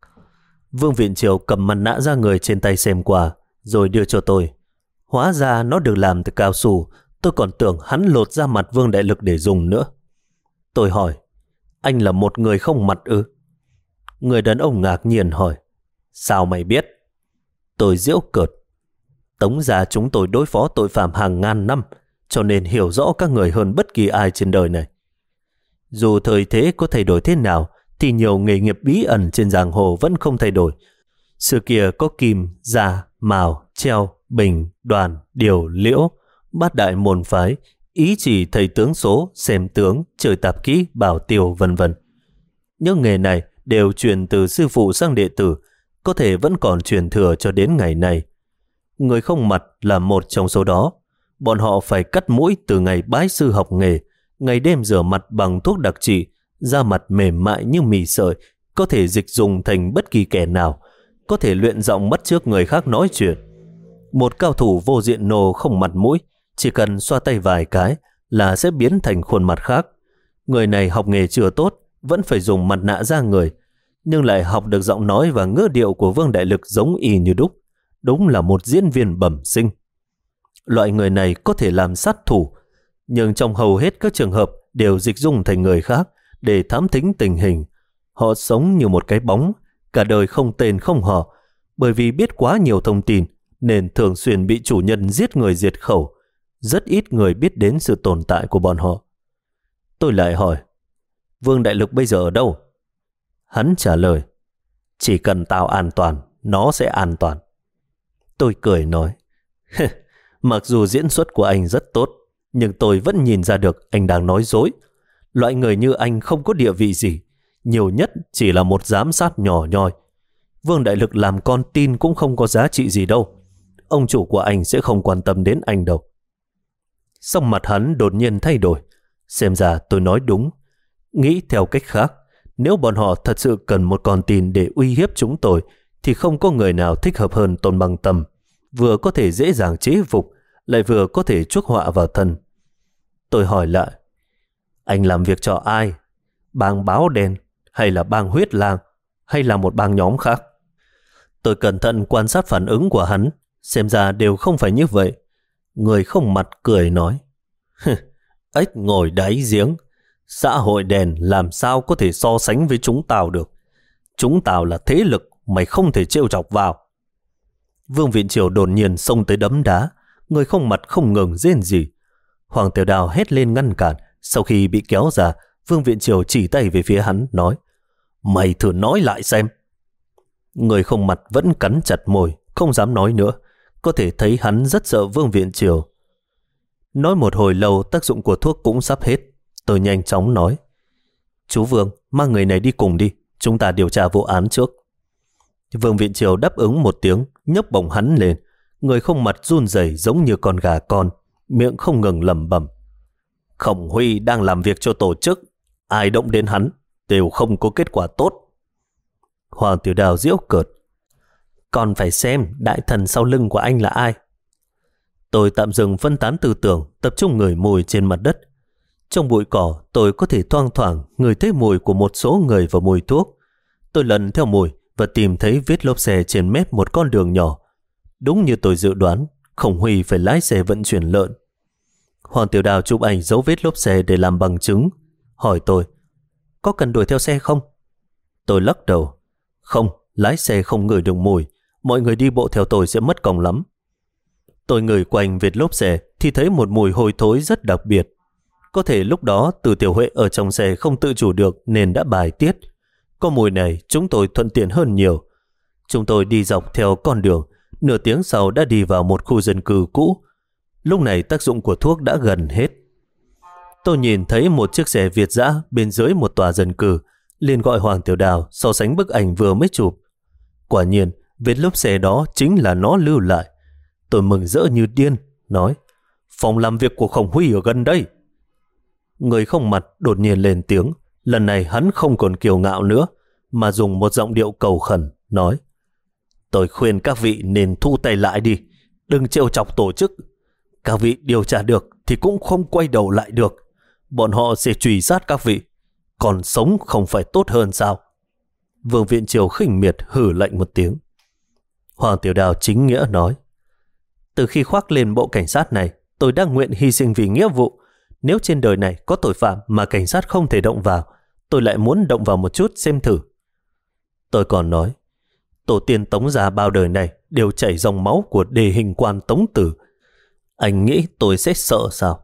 Vương Viện Triều cầm mặt nạ da người trên tay xem qua, rồi đưa cho tôi. Hóa ra nó được làm từ cao su, tôi còn tưởng hắn lột ra mặt Vương Đại Lực để dùng nữa. Tôi hỏi: Anh là một người không mặt ư? Người đàn ông ngạc nhiên hỏi: Sao mày biết? Tôi giễu cợt: Tống gia chúng tôi đối phó tội phạm hàng ngàn năm, cho nên hiểu rõ các người hơn bất kỳ ai trên đời này. Dù thời thế có thay đổi thế nào, thì nhiều nghề nghiệp bí ẩn trên giang hồ vẫn không thay đổi. Xưa kia có kim, gia, mào, treo, bình, đoàn, điều, liễu, bát đại môn phái, ý chỉ thầy tướng số, xem tướng, chơi tạp kỹ, bảo tiêu, vân vân. Những nghề này đều truyền từ sư phụ sang đệ tử, có thể vẫn còn truyền thừa cho đến ngày nay. Người không mặt là một trong số đó. Bọn họ phải cắt mũi từ ngày bái sư học nghề, ngày đêm rửa mặt bằng thuốc đặc trị, da mặt mềm mại như mì sợi, có thể dịch dùng thành bất kỳ kẻ nào, có thể luyện giọng bắt chước người khác nói chuyện. Một cao thủ vô diện nô không mặt mũi, chỉ cần xoa tay vài cái là sẽ biến thành khuôn mặt khác. Người này học nghề chưa tốt, vẫn phải dùng mặt nạ da người, nhưng lại học được giọng nói và ngữ điệu của Vương Đại Lực giống y như đúc. Đúng là một diễn viên bẩm sinh. Loại người này có thể làm sát thủ, nhưng trong hầu hết các trường hợp đều dịch dung thành người khác để thám thính tình hình. Họ sống như một cái bóng, cả đời không tên không họ, bởi vì biết quá nhiều thông tin nên thường xuyên bị chủ nhân giết người diệt khẩu. Rất ít người biết đến sự tồn tại của bọn họ. Tôi lại hỏi: Vương Đại Lực bây giờ ở đâu? Hắn trả lời: Chỉ cần tao an toàn, nó sẽ an toàn. Tôi cười nói: Mặc dù diễn xuất của anh rất tốt, nhưng tôi vẫn nhìn ra được anh đang nói dối. Loại người như anh không có địa vị gì, nhiều nhất chỉ là một giám sát nhỏ nhoi. Vương Đại Lực làm con tin cũng không có giá trị gì đâu. Ông chủ của anh sẽ không quan tâm đến anh đâu. Xong mặt hắn đột nhiên thay đổi. Xem ra tôi nói đúng. Nghĩ theo cách khác, nếu bọn họ thật sự cần một con tin để uy hiếp chúng tôi, thì không có người nào thích hợp hơn Tôn Băng Tâm. Vừa có thể dễ dàng chế phục, lại vừa có thể chuốc họa vào thân. Tôi hỏi lại, anh làm việc cho ai? Bang Báo Đen, hay là bang Huyết Lang, hay là một bang nhóm khác? Tôi cẩn thận quan sát phản ứng của hắn, xem ra đều không phải như vậy. Người không mặt cười nói, ếch ngồi đáy giếng, xã hội đen làm sao có thể so sánh với chúng tao được. Chúng tao là thế lực mày không thể trêu chọc vào. Vương Viện Triều đột nhiên xông tới đấm đá, người không mặt không ngừng rên rỉ. Hoàng Tiểu Đào hét lên ngăn cản. Sau khi bị kéo ra, Vương Viện Triều chỉ tay về phía hắn, nói, mày thử nói lại xem. Người không mặt vẫn cắn chặt môi, không dám nói nữa. Có thể thấy hắn rất sợ Vương Viện Triều. Nói một hồi lâu, tác dụng của thuốc cũng sắp hết. Tôi nhanh chóng nói, chú Vương, mang người này đi cùng đi, chúng ta điều tra vụ án trước. Vương Viện Triều đáp ứng một tiếng, nhấc bổng hắn lên. Người không mặt run rẩy giống như con gà con, miệng không ngừng lẩm bẩm, Khổng Huy đang làm việc cho tổ chức, ai động đến hắn đều không có kết quả tốt. Hoàng Tiểu Đào giễu cợt, còn phải xem đại thần sau lưng của anh là ai. Tôi tạm dừng phân tán tư tưởng, tập trung ngửi mùi trên mặt đất. Trong bụi cỏ, tôi có thể thoang thoảng ngửi thấy mùi của một số người và mùi thuốc. Tôi lần theo mùi và tìm thấy vết lốp xe trên mép một con đường nhỏ. Đúng như tôi dự đoán, Khổng Huy phải lái xe vận chuyển lợn. Hoàng Tiểu Đào chụp ảnh dấu vết lốp xe để làm bằng chứng. Hỏi tôi, có cần đuổi theo xe không? Tôi lắc đầu, không, lái xe không ngửi được mùi, mọi người đi bộ theo tôi sẽ mất công lắm. Tôi ngửi quanh vết lốp xe thì thấy một mùi hôi thối rất đặc biệt. Có thể lúc đó Từ Tiểu Huệ ở trong xe không tự chủ được nên đã bài tiết. Có mùi này chúng tôi thuận tiện hơn nhiều. Chúng tôi đi dọc theo con đường, nửa tiếng sau đã đi vào một khu dân cư cũ. Lúc này tác dụng của thuốc đã gần hết. Tôi nhìn thấy một chiếc xe Việt dã bên dưới một tòa dân cư, liền gọi Hoàng Tiểu Đào so sánh bức ảnh vừa mới chụp. Quả nhiên, vết lốp xe đó chính là nó lưu lại. Tôi mừng rỡ như điên, nói, phòng làm việc của Khổng Huy ở gần đây. Người không mặt đột nhiên lên tiếng. Lần này hắn không còn kiêu ngạo nữa, mà dùng một giọng điệu cầu khẩn, nói, tôi khuyên các vị nên thu tay lại đi, đừng trêu chọc tổ chức. Các vị điều tra được thì cũng không quay đầu lại được. Bọn họ sẽ truy sát các vị. Còn sống không phải tốt hơn sao? Vương Viện Triều khinh miệt hử lạnh một tiếng. Hoàng Tiểu Đào chính nghĩa nói, từ khi khoác lên bộ cảnh sát này, tôi đã nguyện hy sinh vì nghĩa vụ. Nếu trên đời này có tội phạm mà cảnh sát không thể động vào, tôi lại muốn động vào một chút xem thử. Tôi còn nói, tổ tiên Tống gia bao đời này đều chảy dòng máu của đề hình quan Tống Tử. Anh nghĩ tôi sẽ sợ sao?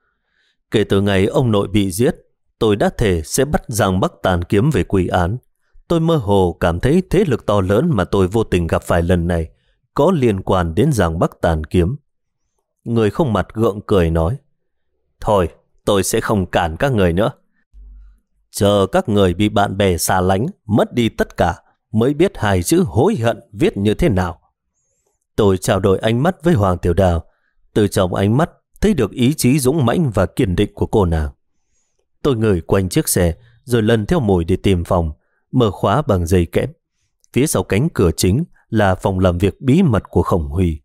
Kể từ ngày ông nội bị giết, tôi đã thề sẽ bắt Giang Bắc Tàn Kiếm về quy án. Tôi mơ hồ cảm thấy thế lực to lớn mà tôi vô tình gặp phải lần này có liên quan đến Giang Bắc Tàn Kiếm. Người không mặt gượng cười nói, thôi, tôi sẽ không cản các người nữa. Chờ các người bị bạn bè xa lánh, mất đi tất cả, mới biết hai chữ hối hận viết như thế nào. Tôi trao đổi ánh mắt với Hoàng Tiểu Đào. Từ trong ánh mắt thấy được ý chí dũng mãnh và kiên định của cô nàng. Tôi ngửi quanh chiếc xe, rồi lần theo mùi để tìm phòng, mở khóa bằng dây kẽm. Phía sau cánh cửa chính là phòng làm việc bí mật của Khổng Huy.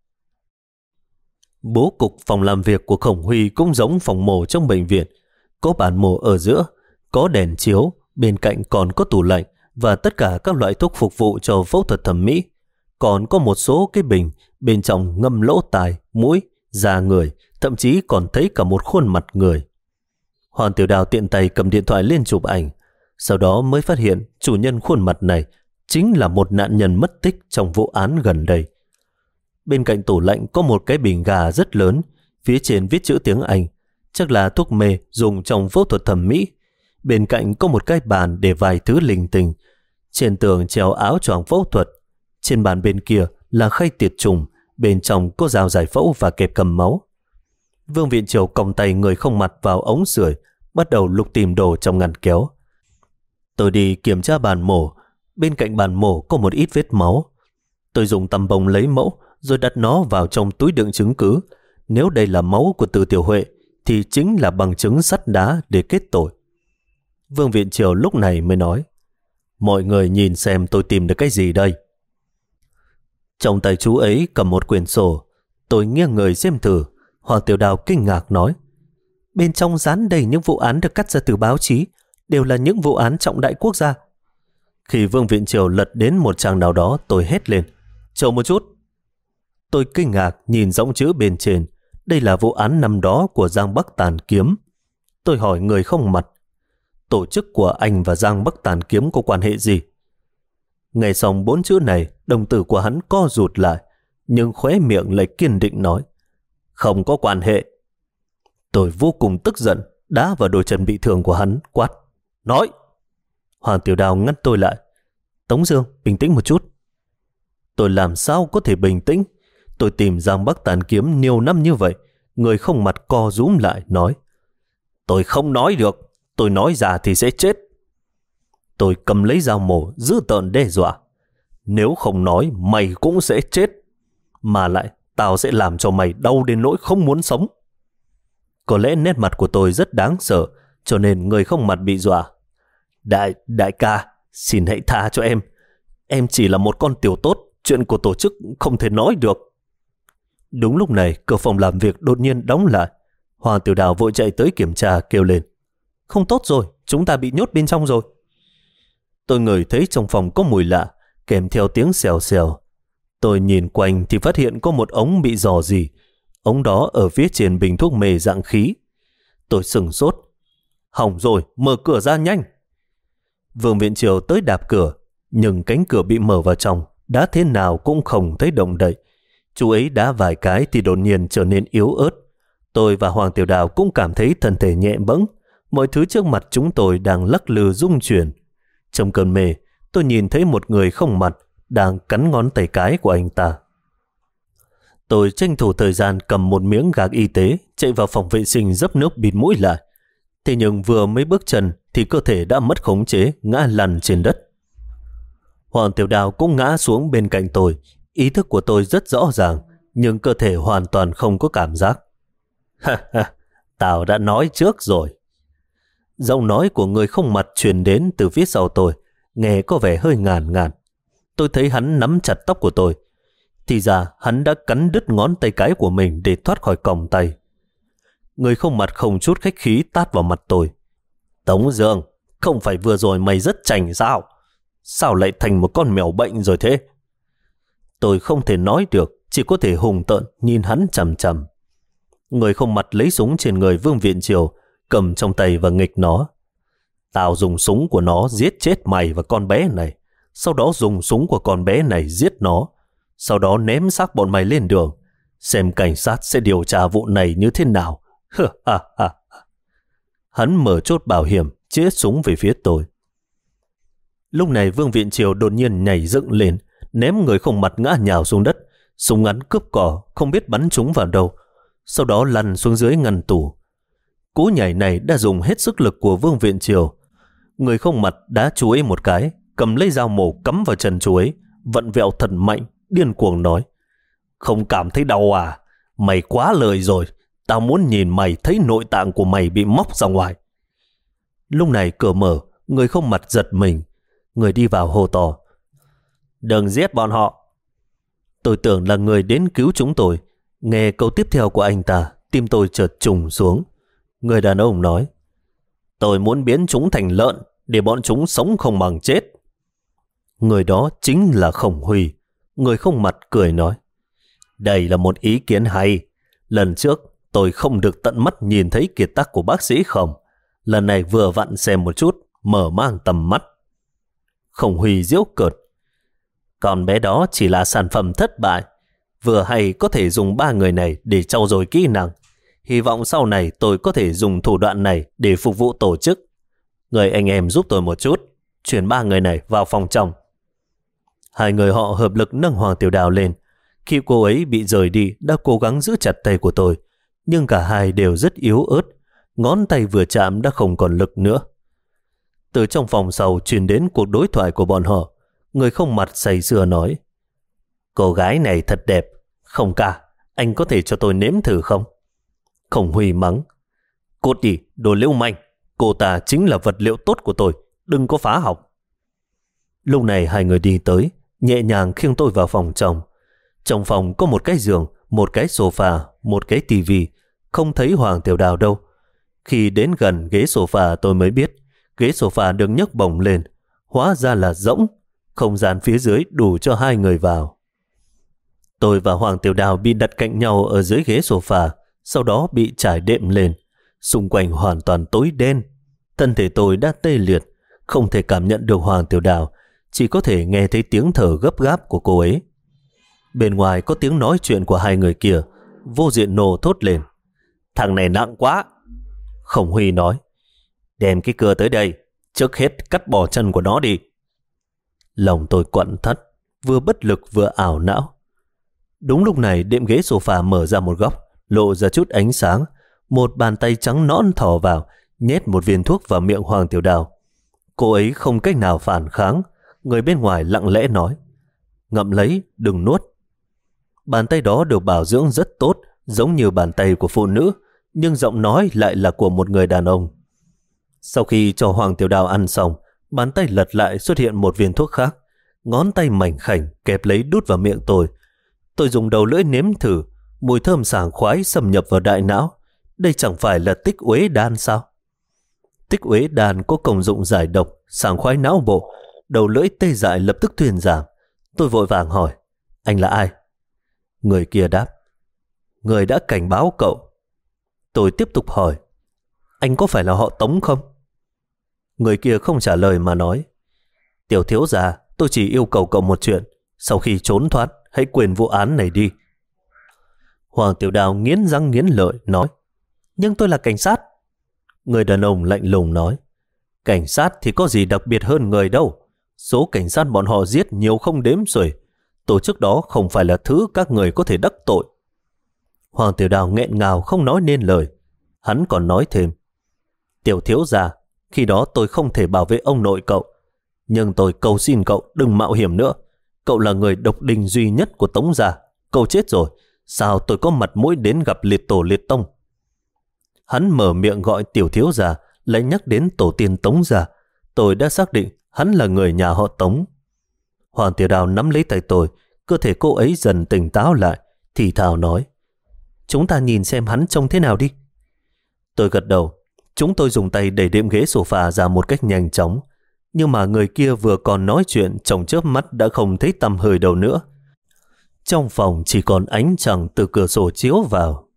Bố cục phòng làm việc của Khổng Huy cũng giống phòng mổ trong bệnh viện. Có bàn mổ ở giữa, có đèn chiếu, bên cạnh còn có tủ lạnh và tất cả các loại thuốc phục vụ cho phẫu thuật thẩm mỹ. Còn có một số cái bình, bên trong ngâm lỗ tai, mũi, da người, thậm chí còn thấy cả một khuôn mặt người. Hoàng Tiểu Đào tiện tay cầm điện thoại lên chụp ảnh, sau đó mới phát hiện chủ nhân khuôn mặt này chính là một nạn nhân mất tích trong vụ án gần đây. Bên cạnh tủ lạnh có một cái bình gà rất lớn, phía trên viết chữ tiếng Anh, chắc là thuốc mê dùng trong phẫu thuật thẩm mỹ. Bên cạnh có một cái bàn để vài thứ linh tinh. Trên tường treo áo choàng phẫu thuật. Trên bàn bên kia là khay tiệt trùng, bên trong có dao giải phẫu và kẹp cầm máu. Vương Viện Triều còng tay người không mặt vào ống sưởi, bắt đầu lục tìm đồ trong ngăn kéo. Tôi đi kiểm tra bàn mổ. Bên cạnh bàn mổ có một ít vết máu. Tôi dùng tăm bông lấy mẫu rồi đặt nó vào trong túi đựng chứng cứ. Nếu đây là máu của Từ Tiểu Huệ thì chính là bằng chứng sắt đá để kết tội. Vương Viện Triều lúc này mới nói: mọi người nhìn xem tôi tìm được cái gì đây. Trong tay chú ấy cầm một quyển sổ. Tôi nghiêng người xem thử. Hoàng Tiểu Đào kinh ngạc nói: bên trong dán đầy những vụ án được cắt ra từ báo chí, đều là những vụ án trọng đại quốc gia. Khi Vương Viện Triều lật đến một trang nào đó, tôi hét lên: chờ một chút. Tôi kinh ngạc nhìn dòng chữ bên trên. Đây là vụ án năm đó của Giang Bắc Tàn Kiếm. Tôi hỏi người không mặt: tổ chức của anh và Giang Bắc Tàn Kiếm có quan hệ gì? Nghe xong 4 chữ này, đồng tử của hắn co rụt lại, nhưng khóe miệng lại kiên định nói: không có quan hệ. Tôi vô cùng tức giận, đá vào đôi chân bị thương của hắn, quát: nói! Hoàng Tiểu Đào ngắt tôi lại: Tống Dương, bình tĩnh một chút. Tôi làm sao có thể bình tĩnh? Tôi tìm Giang Bắc Tàn Kiếm nhiều năm như vậy. Người không mặt co rúm lại nói: tôi không nói được, tôi nói ra thì sẽ chết. Tôi cầm lấy dao mổ dữ tợn đe dọa: nếu không nói mày cũng sẽ chết, mà lại tao sẽ làm cho mày đau đến nỗi không muốn sống. Có lẽ nét mặt của tôi rất đáng sợ, cho nên người không mặt bị dọa: Đại ca, xin hãy tha cho em. Em chỉ là một con tiểu tốt, chuyện của tổ chức không thể nói được. Đúng lúc này, cửa phòng làm việc đột nhiên đóng lại. Hoàng Tiểu Đào vội chạy tới kiểm tra, kêu lên: không tốt rồi, chúng ta bị nhốt bên trong rồi. Tôi ngửi thấy trong phòng có mùi lạ, kèm theo tiếng xèo xèo. Tôi nhìn quanh thì phát hiện có một ống bị rò rỉ. Ống đó ở phía trên bình thuốc mê dạng khí. Tôi sửng sốt: hỏng rồi, mở cửa ra nhanh. Vương Viện Triều tới đạp cửa, nhưng cánh cửa bị mở vào trong, đá thế nào cũng không thấy động đậy. Chú ấy đá vài cái thì đột nhiên trở nên yếu ớt. Tôi và Hoàng Tiểu Đào cũng cảm thấy thân thể nhẹ bẫng. Mọi thứ trước mặt chúng tôi đang lắc lư rung chuyển. Trong cơn mê, tôi nhìn thấy một người không mặt đang cắn ngón tay cái của anh ta. Tôi tranh thủ thời gian cầm một miếng gạc y tế, chạy vào phòng vệ sinh dấp nước bịt mũi lại. Thế nhưng vừa mấy bước chân thì cơ thể đã mất khống chế, ngã lăn trên đất. Hoàng Tiểu Đào cũng ngã xuống bên cạnh tôi. Ý thức của tôi rất rõ ràng, nhưng cơ thể hoàn toàn không có cảm giác. Ha ha, tao đã nói trước rồi. Giọng nói của người không mặt truyền đến từ phía sau tôi, nghe có vẻ hơi ngàn ngàn. Tôi thấy hắn nắm chặt tóc của tôi. Thì ra hắn đã cắn đứt ngón tay cái của mình để thoát khỏi còng tay. Người không mặt không chút khách khí tát vào mặt tôi: Tống Dương, không phải vừa rồi mày rất chảnh sao? Sao lại thành một con mèo bệnh rồi thế? Tôi không thể nói được, chỉ có thể hùng tợn nhìn hắn chằm chằm. Người không mặt lấy súng trên người Vương Viện Triều, cầm trong tay và nghịch nó: tao dùng súng của nó giết chết mày và con bé này, sau đó dùng súng của con bé này giết nó, sau đó ném xác bọn mày lên đường, xem cảnh sát sẽ điều tra vụ này như thế nào. Hắn mở chốt bảo hiểm, chĩa súng về phía tôi. Lúc này Vương Viện Triều đột nhiên nhảy dựng lên, ném người không mặt ngã nhào xuống đất. Súng ngắn cướp cỏ, không biết bắn trúng vào đâu, sau đó lăn xuống dưới ngăn tủ. Cú nhảy này đã dùng hết sức lực của Vương Viện Triều. Người không mặt đá chú ấy một cái, cầm lấy dao mổ cắm vào chân chú ấy, vặn vẹo thật mạnh, điên cuồng nói: không cảm thấy đau à? Mày quá lời rồi, tao muốn nhìn mày thấy nội tạng của mày bị móc ra ngoài. Lúc này cửa mở, người không mặt giật mình. Người đi vào hô to: đừng giết bọn họ. Tôi tưởng là người đến cứu chúng tôi. Nghe câu tiếp theo của anh ta, tim tôi chợt trùng xuống. Người đàn ông nói: tôi muốn biến chúng thành lợn, để bọn chúng sống không bằng chết. Người đó chính là Khổng Huy. Người không mặt cười nói: đây là một ý kiến hay. Lần trước tôi không được tận mắt nhìn thấy kiệt tác của bác sĩ Khổng. Lần này vừa vặn xem một chút, mở mang tầm mắt. Khổng Huy giễu cợt: con bé đó chỉ là sản phẩm thất bại. Vừa hay có thể dùng 3 người này để trau dồi kỹ năng. Hy vọng sau này tôi có thể dùng thủ đoạn này để phục vụ tổ chức. Người anh em giúp tôi một chút, chuyển 3 người này vào phòng trong. 2 người họ hợp lực nâng Hoàng Tiểu Đào lên. Khi cô ấy bị rời đi đã cố gắng giữ chặt tay của tôi, nhưng cả hai đều rất yếu ớt, ngón tay vừa chạm đã không còn lực nữa. Từ trong phòng sau truyền đến cuộc đối thoại của bọn họ. Người không mặt say sưa nói: cô gái này thật đẹp. Không ca, anh có thể cho tôi nếm thử không? Khổng Huy mắng: cút đi, đồ lưu manh. Cô ta chính là vật liệu tốt của tôi, đừng có phá hỏng. Lúc này hai người đi tới, nhẹ nhàng khiêng tôi vào phòng trong. Trong phòng có một cái giường, một cái sofa, một cái tivi. Không thấy Hoàng Tiểu Đào đâu. Khi đến gần ghế sofa tôi mới biết ghế sofa được nhấc bổng lên, hóa ra là rỗng, không gian phía dưới đủ cho hai người vào. Tôi và Hoàng Tiểu Đào bị đặt cạnh nhau ở dưới ghế sofa, sau đó bị trải đệm lên. Xung quanh hoàn toàn tối đen. Thân thể tôi đã tê liệt, không thể cảm nhận được Hoàng Tiểu Đào, chỉ có thể nghe thấy tiếng thở gấp gáp của cô ấy. Bên ngoài có tiếng nói chuyện của hai người kia. Vô Diện nổ thốt lên: thằng này nặng quá. Khổng Huy nói: đem cái cưa tới đây, trước hết cắt bỏ chân của nó đi. Lòng tôi quặn thắt, vừa bất lực vừa ảo não. Đúng lúc này đệm ghế sofa mở ra một góc, lộ ra chút ánh sáng. Một bàn tay trắng nõn thò vào, nhét một viên thuốc vào miệng Hoàng Tiểu Đào. Cô ấy không cách nào phản kháng. Người bên ngoài lặng lẽ nói: ngậm lấy, đừng nuốt. Bàn tay đó được bảo dưỡng rất tốt, giống như bàn tay của phụ nữ, nhưng giọng nói lại là của một người đàn ông. Sau khi cho Hoàng Tiểu Đào ăn xong, bàn tay lật lại xuất hiện một viên thuốc khác. Ngón tay mảnh khảnh kẹp lấy đút vào miệng tôi. Tôi dùng đầu lưỡi nếm thử, mùi thơm sảng khoái xâm nhập vào đại não. Đây chẳng phải là tích uế đan sao? Tích uế đan có công dụng giải độc, sảng khoái não bộ. Đầu lưỡi tê dại lập tức thuyên giảm. Tôi vội vàng hỏi: anh là ai? Người kia đáp: người đã cảnh báo cậu. Tôi tiếp tục hỏi: anh có phải là họ Tống không? Người kia không trả lời mà nói: tiểu thiếu gia, tôi chỉ yêu cầu cậu một chuyện. Sau khi trốn thoát, hãy quên vụ án này đi. Hoàng Tiểu Đào nghiến răng nghiến lợi nói: nhưng tôi là cảnh sát. Người đàn ông lạnh lùng nói: cảnh sát thì có gì đặc biệt hơn người đâu. Số cảnh sát bọn họ giết nhiều không đếm xuể. Tổ chức đó không phải là thứ các người có thể đắc tội. Hoàng Tiểu Đào nghẹn ngào không nói nên lời. Hắn còn nói thêm: tiểu thiếu gia, khi đó tôi không thể bảo vệ ông nội cậu, nhưng tôi cầu xin cậu đừng mạo hiểm nữa. Cậu là người độc đinh duy nhất của Tống gia. Cậu chết rồi, sao tôi có mặt mũi đến gặp liệt tổ liệt tông? Hắn mở miệng gọi tiểu thiếu gia, lại nhắc đến tổ tiên Tống gia. Tôi đã xác định hắn là người nhà họ Tống. Hoàng Tiểu Đào nắm lấy tay tôi, cơ thể cô ấy dần tỉnh táo lại, thì thào nói: chúng ta nhìn xem hắn trông thế nào đi. Tôi gật đầu. Chúng tôi dùng tay đẩy đệm ghế sofa ra một cách nhanh chóng. Nhưng mà người kia vừa còn nói chuyện, trong chớp mắt đã không thấy tăm hơi đâu nữa. Trong phòng chỉ còn ánh trăng từ cửa sổ chiếu vào.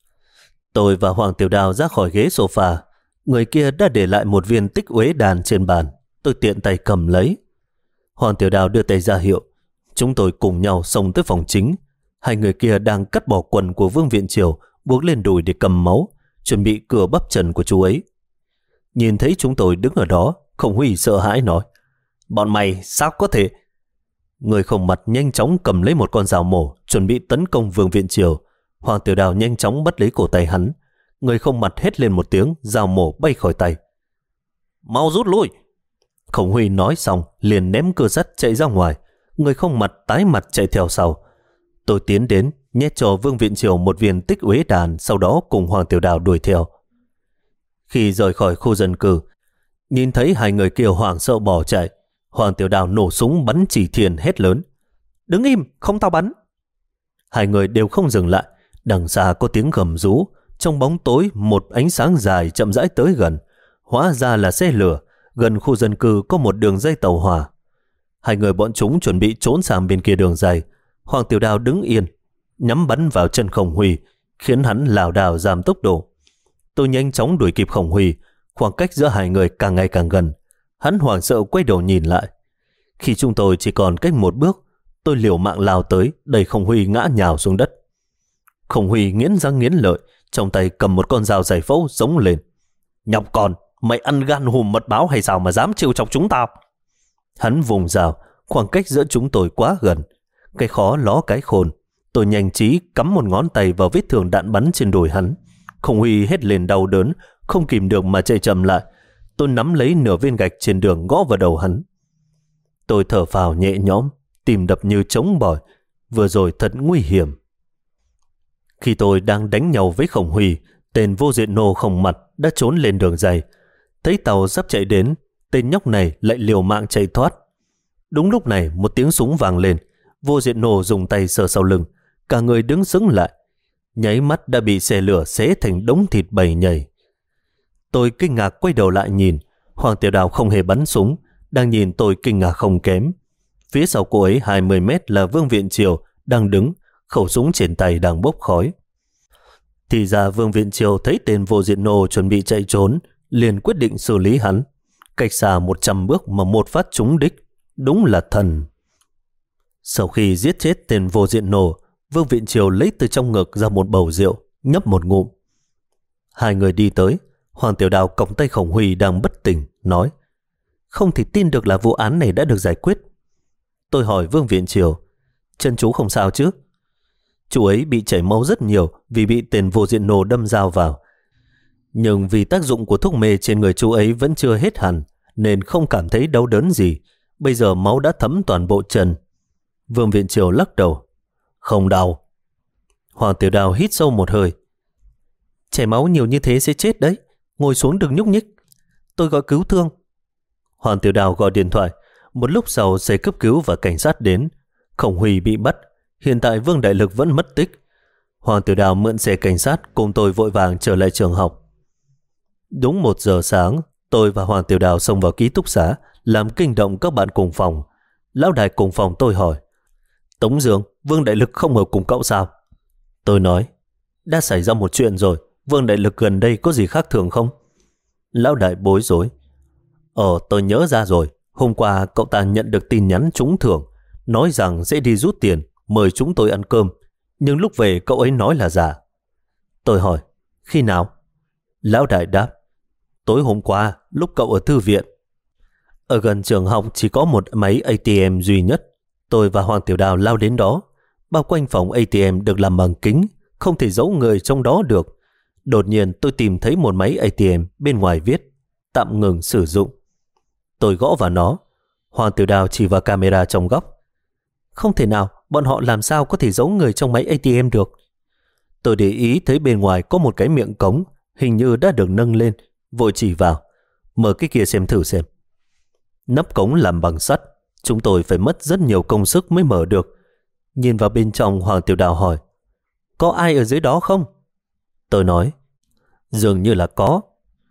Tôi và Hoàng Tiểu Đào ra khỏi ghế sofa. Người kia đã để lại một viên tích uế đàn trên bàn. Tôi tiện tay cầm lấy. Hoàng Tiểu Đào đưa tay ra hiệu. Chúng tôi cùng nhau xông tới phòng chính. Hai người kia đang cắt bỏ quần của Vương Viện Triều, buộc lên đùi để cầm máu, chuẩn bị cưa bắp chân của chú ấy. Nhìn thấy chúng tôi đứng ở đó, Khổng Huy sợ hãi nói: bọn mày sao có thể? Người không mặt nhanh chóng cầm lấy một con dao mổ, chuẩn bị tấn công Vương Viện Triều. Hoàng Tiểu Đào nhanh chóng bắt lấy cổ tay hắn. Người không mặt hét lên một tiếng, dao mổ bay khỏi tay. Mau rút lui! Khổng Huy nói xong liền ném cưa sắt chạy ra ngoài. Người không mặt tái mặt chạy theo sau. Tôi tiến đến, nhét cho Vương Viện Triều một viên tích uế đàn, sau đó cùng Hoàng Tiểu Đào đuổi theo. Khi rời khỏi khu dân cư, nhìn thấy hai người kia hoảng sợ bỏ chạy, Hoàng Tiểu Đào nổ súng bắn chỉ thiên hét lớn: đứng im, không tao bắn! Hai người đều không dừng lại. Đằng xa có tiếng gầm rú. Trong bóng tối, một ánh sáng dài chậm rãi tới gần. Hóa ra là xe lửa. Gần khu dân cư có một đường dây tàu hỏa. Hai người bọn chúng chuẩn bị trốn sang bên kia đường dây. Hoàng Tiểu Đào đứng yên, nhắm bắn vào chân Khổng Huy, khiến hắn lảo đảo giảm tốc độ. Tôi nhanh chóng đuổi kịp Khổng Huy. Khoảng cách giữa hai người càng ngày càng gần. Hắn hoảng sợ quay đầu nhìn lại. Khi chúng tôi chỉ còn cách một bước, tôi liều mạng lao tới, đẩy Khổng Huy ngã nhào xuống đất. Khổng Huy nghiến răng nghiến lợi, trong tay cầm một con dao giải phẫu giống lên: nhóc con, mày ăn gan hùm mật báo hay sao mà dám trêu chọc chúng tao? Hắn vùng dao, khoảng cách giữa chúng tôi quá gần. Cái khó ló cái khôn. Tôi nhanh trí cắm một ngón tay vào vết thương đạn bắn trên đùi hắn. Khổng Huy hét lên đau đớn, không kìm được mà chạy chậm lại. Tôi nắm lấy nửa viên gạch trên đường gõ vào đầu hắn. Tôi thở phào nhẹ nhõm, tim đập như trống bỏi. Vừa rồi thật nguy hiểm. Khi tôi đang đánh nhau với Khổng Huy, tên vô diện nô không mặt đã trốn lên đường dày. Thấy tàu sắp chạy đến, tên nhóc này lại liều mạng chạy thoát. Đúng lúc này một tiếng súng vang lên. Vô diện nô dùng tay sờ sau lưng, cả người đứng sững lại. Nháy mắt đã bị xe lửa xé thành đống thịt bầy nhầy. Tôi kinh ngạc quay đầu lại nhìn. Hoàng Tiểu Đào không hề bắn súng, đang nhìn tôi kinh ngạc không kém. Phía sau cô ấy 20 mét là Vương Viện Triều đang đứng, khẩu súng trên tay đang bốc khói. Thì ra Vương Viện Triều thấy tên vô diện nô chuẩn bị chạy trốn, liền quyết định xử lý hắn. Cách xa 100 bước mà một phát trúng đích, đúng là thần. Sau khi giết chết tên vô diện nô, Vương Viện Triều lấy từ trong ngực ra một bầu rượu, nhấp một ngụm. Hai người đi tới, Hoàng Tiểu Đào còng tay Khổng Huy đang bất tỉnh, nói: không thể tin được là vụ án này đã được giải quyết. Tôi hỏi Vương Viện Triều: chân chú không sao chứ? Chú ấy bị chảy máu rất nhiều vì bị tên vô diện nô đâm dao vào. Nhưng vì tác dụng của thuốc mê trên người chú ấy vẫn chưa hết hẳn, nên không cảm thấy đau đớn gì. Bây giờ máu đã thấm toàn bộ chân. Vương Viện Triều lắc đầu: không đau. Hoàng Tiểu Đào hít sâu một hơi: chảy máu nhiều như thế sẽ chết đấy, ngồi xuống đừng nhúc nhích, tôi gọi cứu thương. Hoàng Tiểu Đào gọi điện thoại. Một lúc sau xe cấp cứu và cảnh sát đến. Khổng Huy bị bắt, hiện tại Vương Đại Lực vẫn mất tích. Hoàng Tiểu Đào mượn xe cảnh sát cùng tôi vội vàng trở lại trường học. Đúng 1 giờ sáng, tôi và Hoàng Tiểu Đào xông vào ký túc xá, làm kinh động các bạn cùng phòng. Lão đại cùng phòng tôi hỏi: Tống Dương, Vương Đại Lực không ở cùng cậu sao? Tôi nói: đã xảy ra một chuyện rồi, Vương Đại Lực gần đây có gì khác thường không? Lão đại bối rối: tôi nhớ ra rồi, hôm qua cậu ta nhận được tin nhắn trúng thưởng, nói rằng sẽ đi rút tiền, mời chúng tôi ăn cơm, nhưng lúc về cậu ấy nói là giả. Tôi hỏi: khi nào? Lão đại đáp: tối hôm qua, lúc cậu ở thư viện. Ở gần trường học chỉ có một máy ATM duy nhất. Tôi và Hoàng Tiểu Đào lao đến đó. Bao quanh phòng ATM được làm bằng kính, không thể giấu người trong đó được. Đột nhiên tôi tìm thấy một máy ATM, bên ngoài viết tạm ngừng sử dụng. Tôi gõ vào nó. Hoàng Tiểu Đào chỉ vào camera trong góc: không thể nào, bọn họ làm sao có thể giấu người trong máy ATM được? Tôi để ý thấy bên ngoài có một cái miệng cống, hình như đã được nâng lên, vội chỉ vào: mở cái kia xem thử xem. Nắp cống làm bằng sắt, chúng tôi phải mất rất nhiều công sức mới mở được. Nhìn vào bên trong, Hoàng Tiểu Đào hỏi: có ai ở dưới đó không? Tôi nói: dường như là có.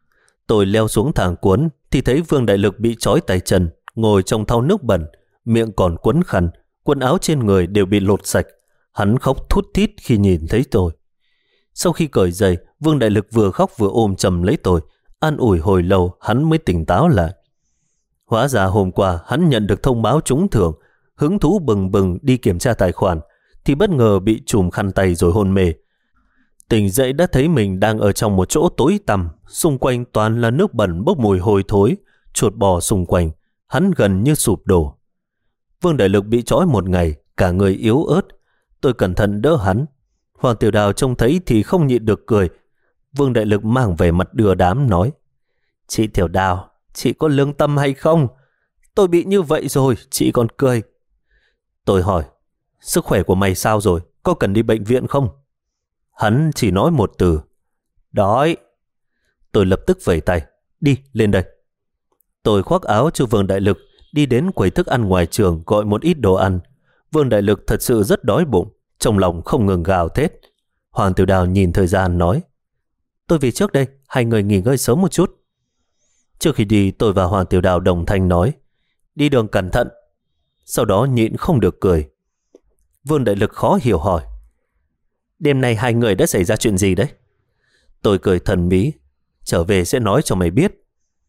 Tôi leo xuống thang cuốn thì thấy Vương Đại Lực bị trói tay chân, ngồi trong thau nước bẩn, miệng còn quấn khăn, quần áo trên người đều bị lột sạch. Hắn khóc thút thít khi nhìn thấy tôi. Sau khi cởi giày, Vương Đại Lực vừa khóc vừa ôm chầm lấy tôi, an ủi hồi lâu hắn mới tỉnh táo lại. Hóa ra hôm qua hắn nhận được thông báo trúng thưởng, hứng thú bừng bừng đi kiểm tra tài khoản, thì bất ngờ bị trùm khăn tay rồi hôn mê. Tỉnh dậy đã thấy mình đang ở trong một chỗ tối tăm, xung quanh toàn là nước bẩn bốc mùi hôi thối, chuột bò xung quanh, hắn gần như sụp đổ. Vương Đại Lực bị trói một ngày, cả người yếu ớt. Tôi cẩn thận đỡ hắn. Hoàng Tiểu Đào trông thấy thì không nhịn được cười. Vương Đại Lực mang vẻ mặt đưa đám nói: chị Tiểu Đào, chị có lương tâm hay không? Tôi bị như vậy rồi, chị còn cười. Tôi hỏi: sức khỏe của mày sao rồi? Có cần đi bệnh viện không? Hắn chỉ nói một từ: đói. Tôi lập tức vẩy tay: đi, lên đây. Tôi khoác áo cho Vương Đại Lực, đi đến quầy thức ăn ngoài trường gọi một ít đồ ăn. Vương Đại Lực thật sự rất đói bụng, trong lòng không ngừng gào thét. Hoàng Tiểu Đào nhìn thời gian nói: tôi về trước đây, hai người nghỉ ngơi sớm một chút. Trước khi đi, tôi và Hoàng Tiểu Đào đồng thanh nói: đi đường cẩn thận. Sau đó nhịn không được cười. Vương Đại Lực khó hiểu hỏi: đêm nay hai người đã xảy ra chuyện gì đấy? Tôi cười thần bí: trở về sẽ nói cho mày biết.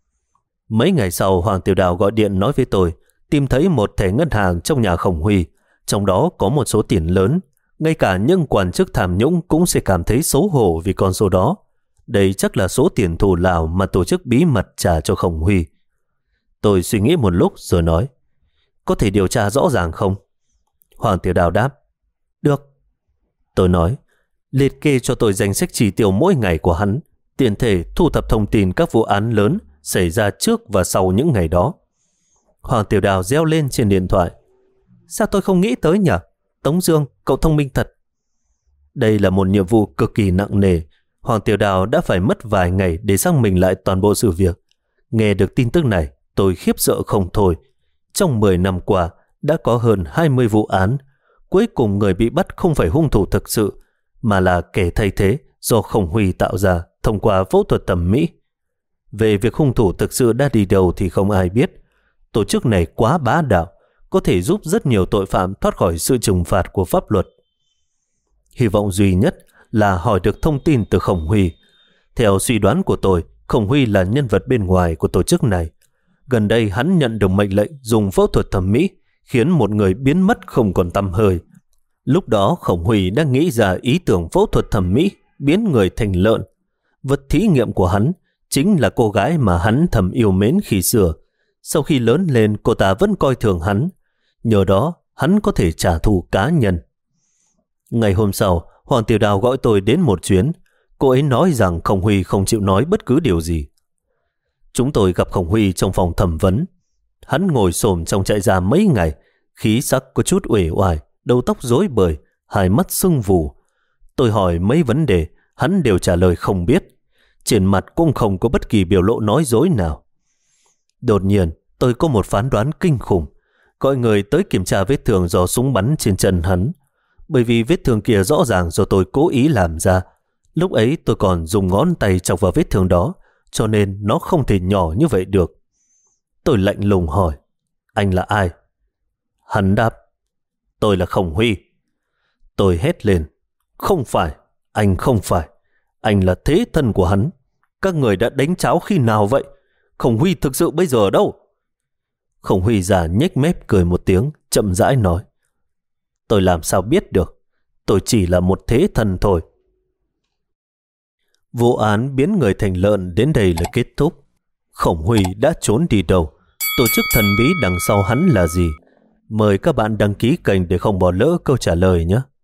Mấy ngày sau, Hoàng Tiểu Đào gọi điện nói với tôi tìm thấy một thẻ ngân hàng trong nhà Khổng Huy, trong đó có một số tiền lớn. Ngay cả những quan chức tham nhũng cũng sẽ cảm thấy xấu hổ vì con số đó. Đây chắc là số tiền thù lao mà tổ chức bí mật trả cho Khổng Huy. Tôi suy nghĩ một lúc rồi nói: có thể điều tra rõ ràng không? Hoàng Tiểu Đào đáp: được. Tôi nói, liệt kê cho tôi danh sách chi tiêu mỗi ngày của hắn, tiện thể thu thập thông tin các vụ án lớn xảy ra trước và sau những ngày đó. Hoàng Tiểu Đào reo lên trên điện thoại. Sao tôi không nghĩ tới nhỉ? Tống Dương, cậu thông minh thật. Đây là một nhiệm vụ cực kỳ nặng nề. Hoàng Tiểu Đào đã phải mất vài ngày để xác minh lại toàn bộ sự việc. Nghe được tin tức này, tôi khiếp sợ không thôi. Trong 10 năm qua, đã có hơn 20 vụ án. Cuối cùng người bị bắt không phải hung thủ thực sự, mà là kẻ thay thế do Khổng Huy tạo ra thông qua phẫu thuật thẩm mỹ. Về việc hung thủ thực sự đã đi đâu thì không ai biết. Tổ chức này quá bá đạo, có thể giúp rất nhiều tội phạm thoát khỏi sự trừng phạt của pháp luật. Hy vọng duy nhất là hỏi được thông tin từ Khổng Huy. Theo suy đoán của tôi, Khổng Huy là nhân vật bên ngoài của tổ chức này. Gần đây hắn nhận được mệnh lệnh dùng phẫu thuật thẩm mỹ khiến một người biến mất không còn tăm hơi. Lúc đó Khổng Huy đã nghĩ ra ý tưởng phẫu thuật thẩm mỹ biến người thành lợn. Vật thí nghiệm của hắn chính là cô gái mà hắn thầm yêu mến khi xưa. Sau khi lớn lên, cô ta vẫn coi thường hắn. Nhờ đó, hắn có thể trả thù cá nhân. Ngày hôm sau, Hoàng Tiểu Đào gọi tôi đến một chuyến. Cô ấy nói rằng Khổng Huy không chịu nói bất cứ điều gì. Chúng tôi gặp Khổng Huy trong phòng thẩm vấn. Hắn ngồi xổm trong trại giam mấy ngày, khí sắc có chút uể oải, đầu tóc rối bời, hai mắt sưng vù. Tôi hỏi mấy vấn đề, hắn đều trả lời không biết. Trên mặt cũng không có bất kỳ biểu lộ nói dối nào. Đột nhiên, tôi có một phán đoán kinh khủng. Gọi người tới kiểm tra vết thương do súng bắn trên chân hắn. Bởi vì vết thương kia rõ ràng do tôi cố ý làm ra. Lúc ấy tôi còn dùng ngón tay chọc vào vết thương đó, cho nên nó không thể nhỏ như vậy được. Tôi lạnh lùng hỏi, anh là ai? Hắn đáp, tôi là Khổng Huy. Tôi hét lên, không phải, anh không phải. Anh là thế thân của hắn. Các người đã đánh cháo khi nào vậy? Khổng Huy thực sự bây giờ ở đâu? Khổng Huy già nhếch mép cười một tiếng, chậm rãi nói, tôi làm sao biết được? Tôi chỉ là một thế thân thôi. Vụ án biến người thành lợn đến đây là kết thúc. Khổng Huy đã trốn đi đâu? Tổ chức thần bí đằng sau hắn là gì? Mời các bạn đăng ký kênh để không bỏ lỡ câu trả lời nhé.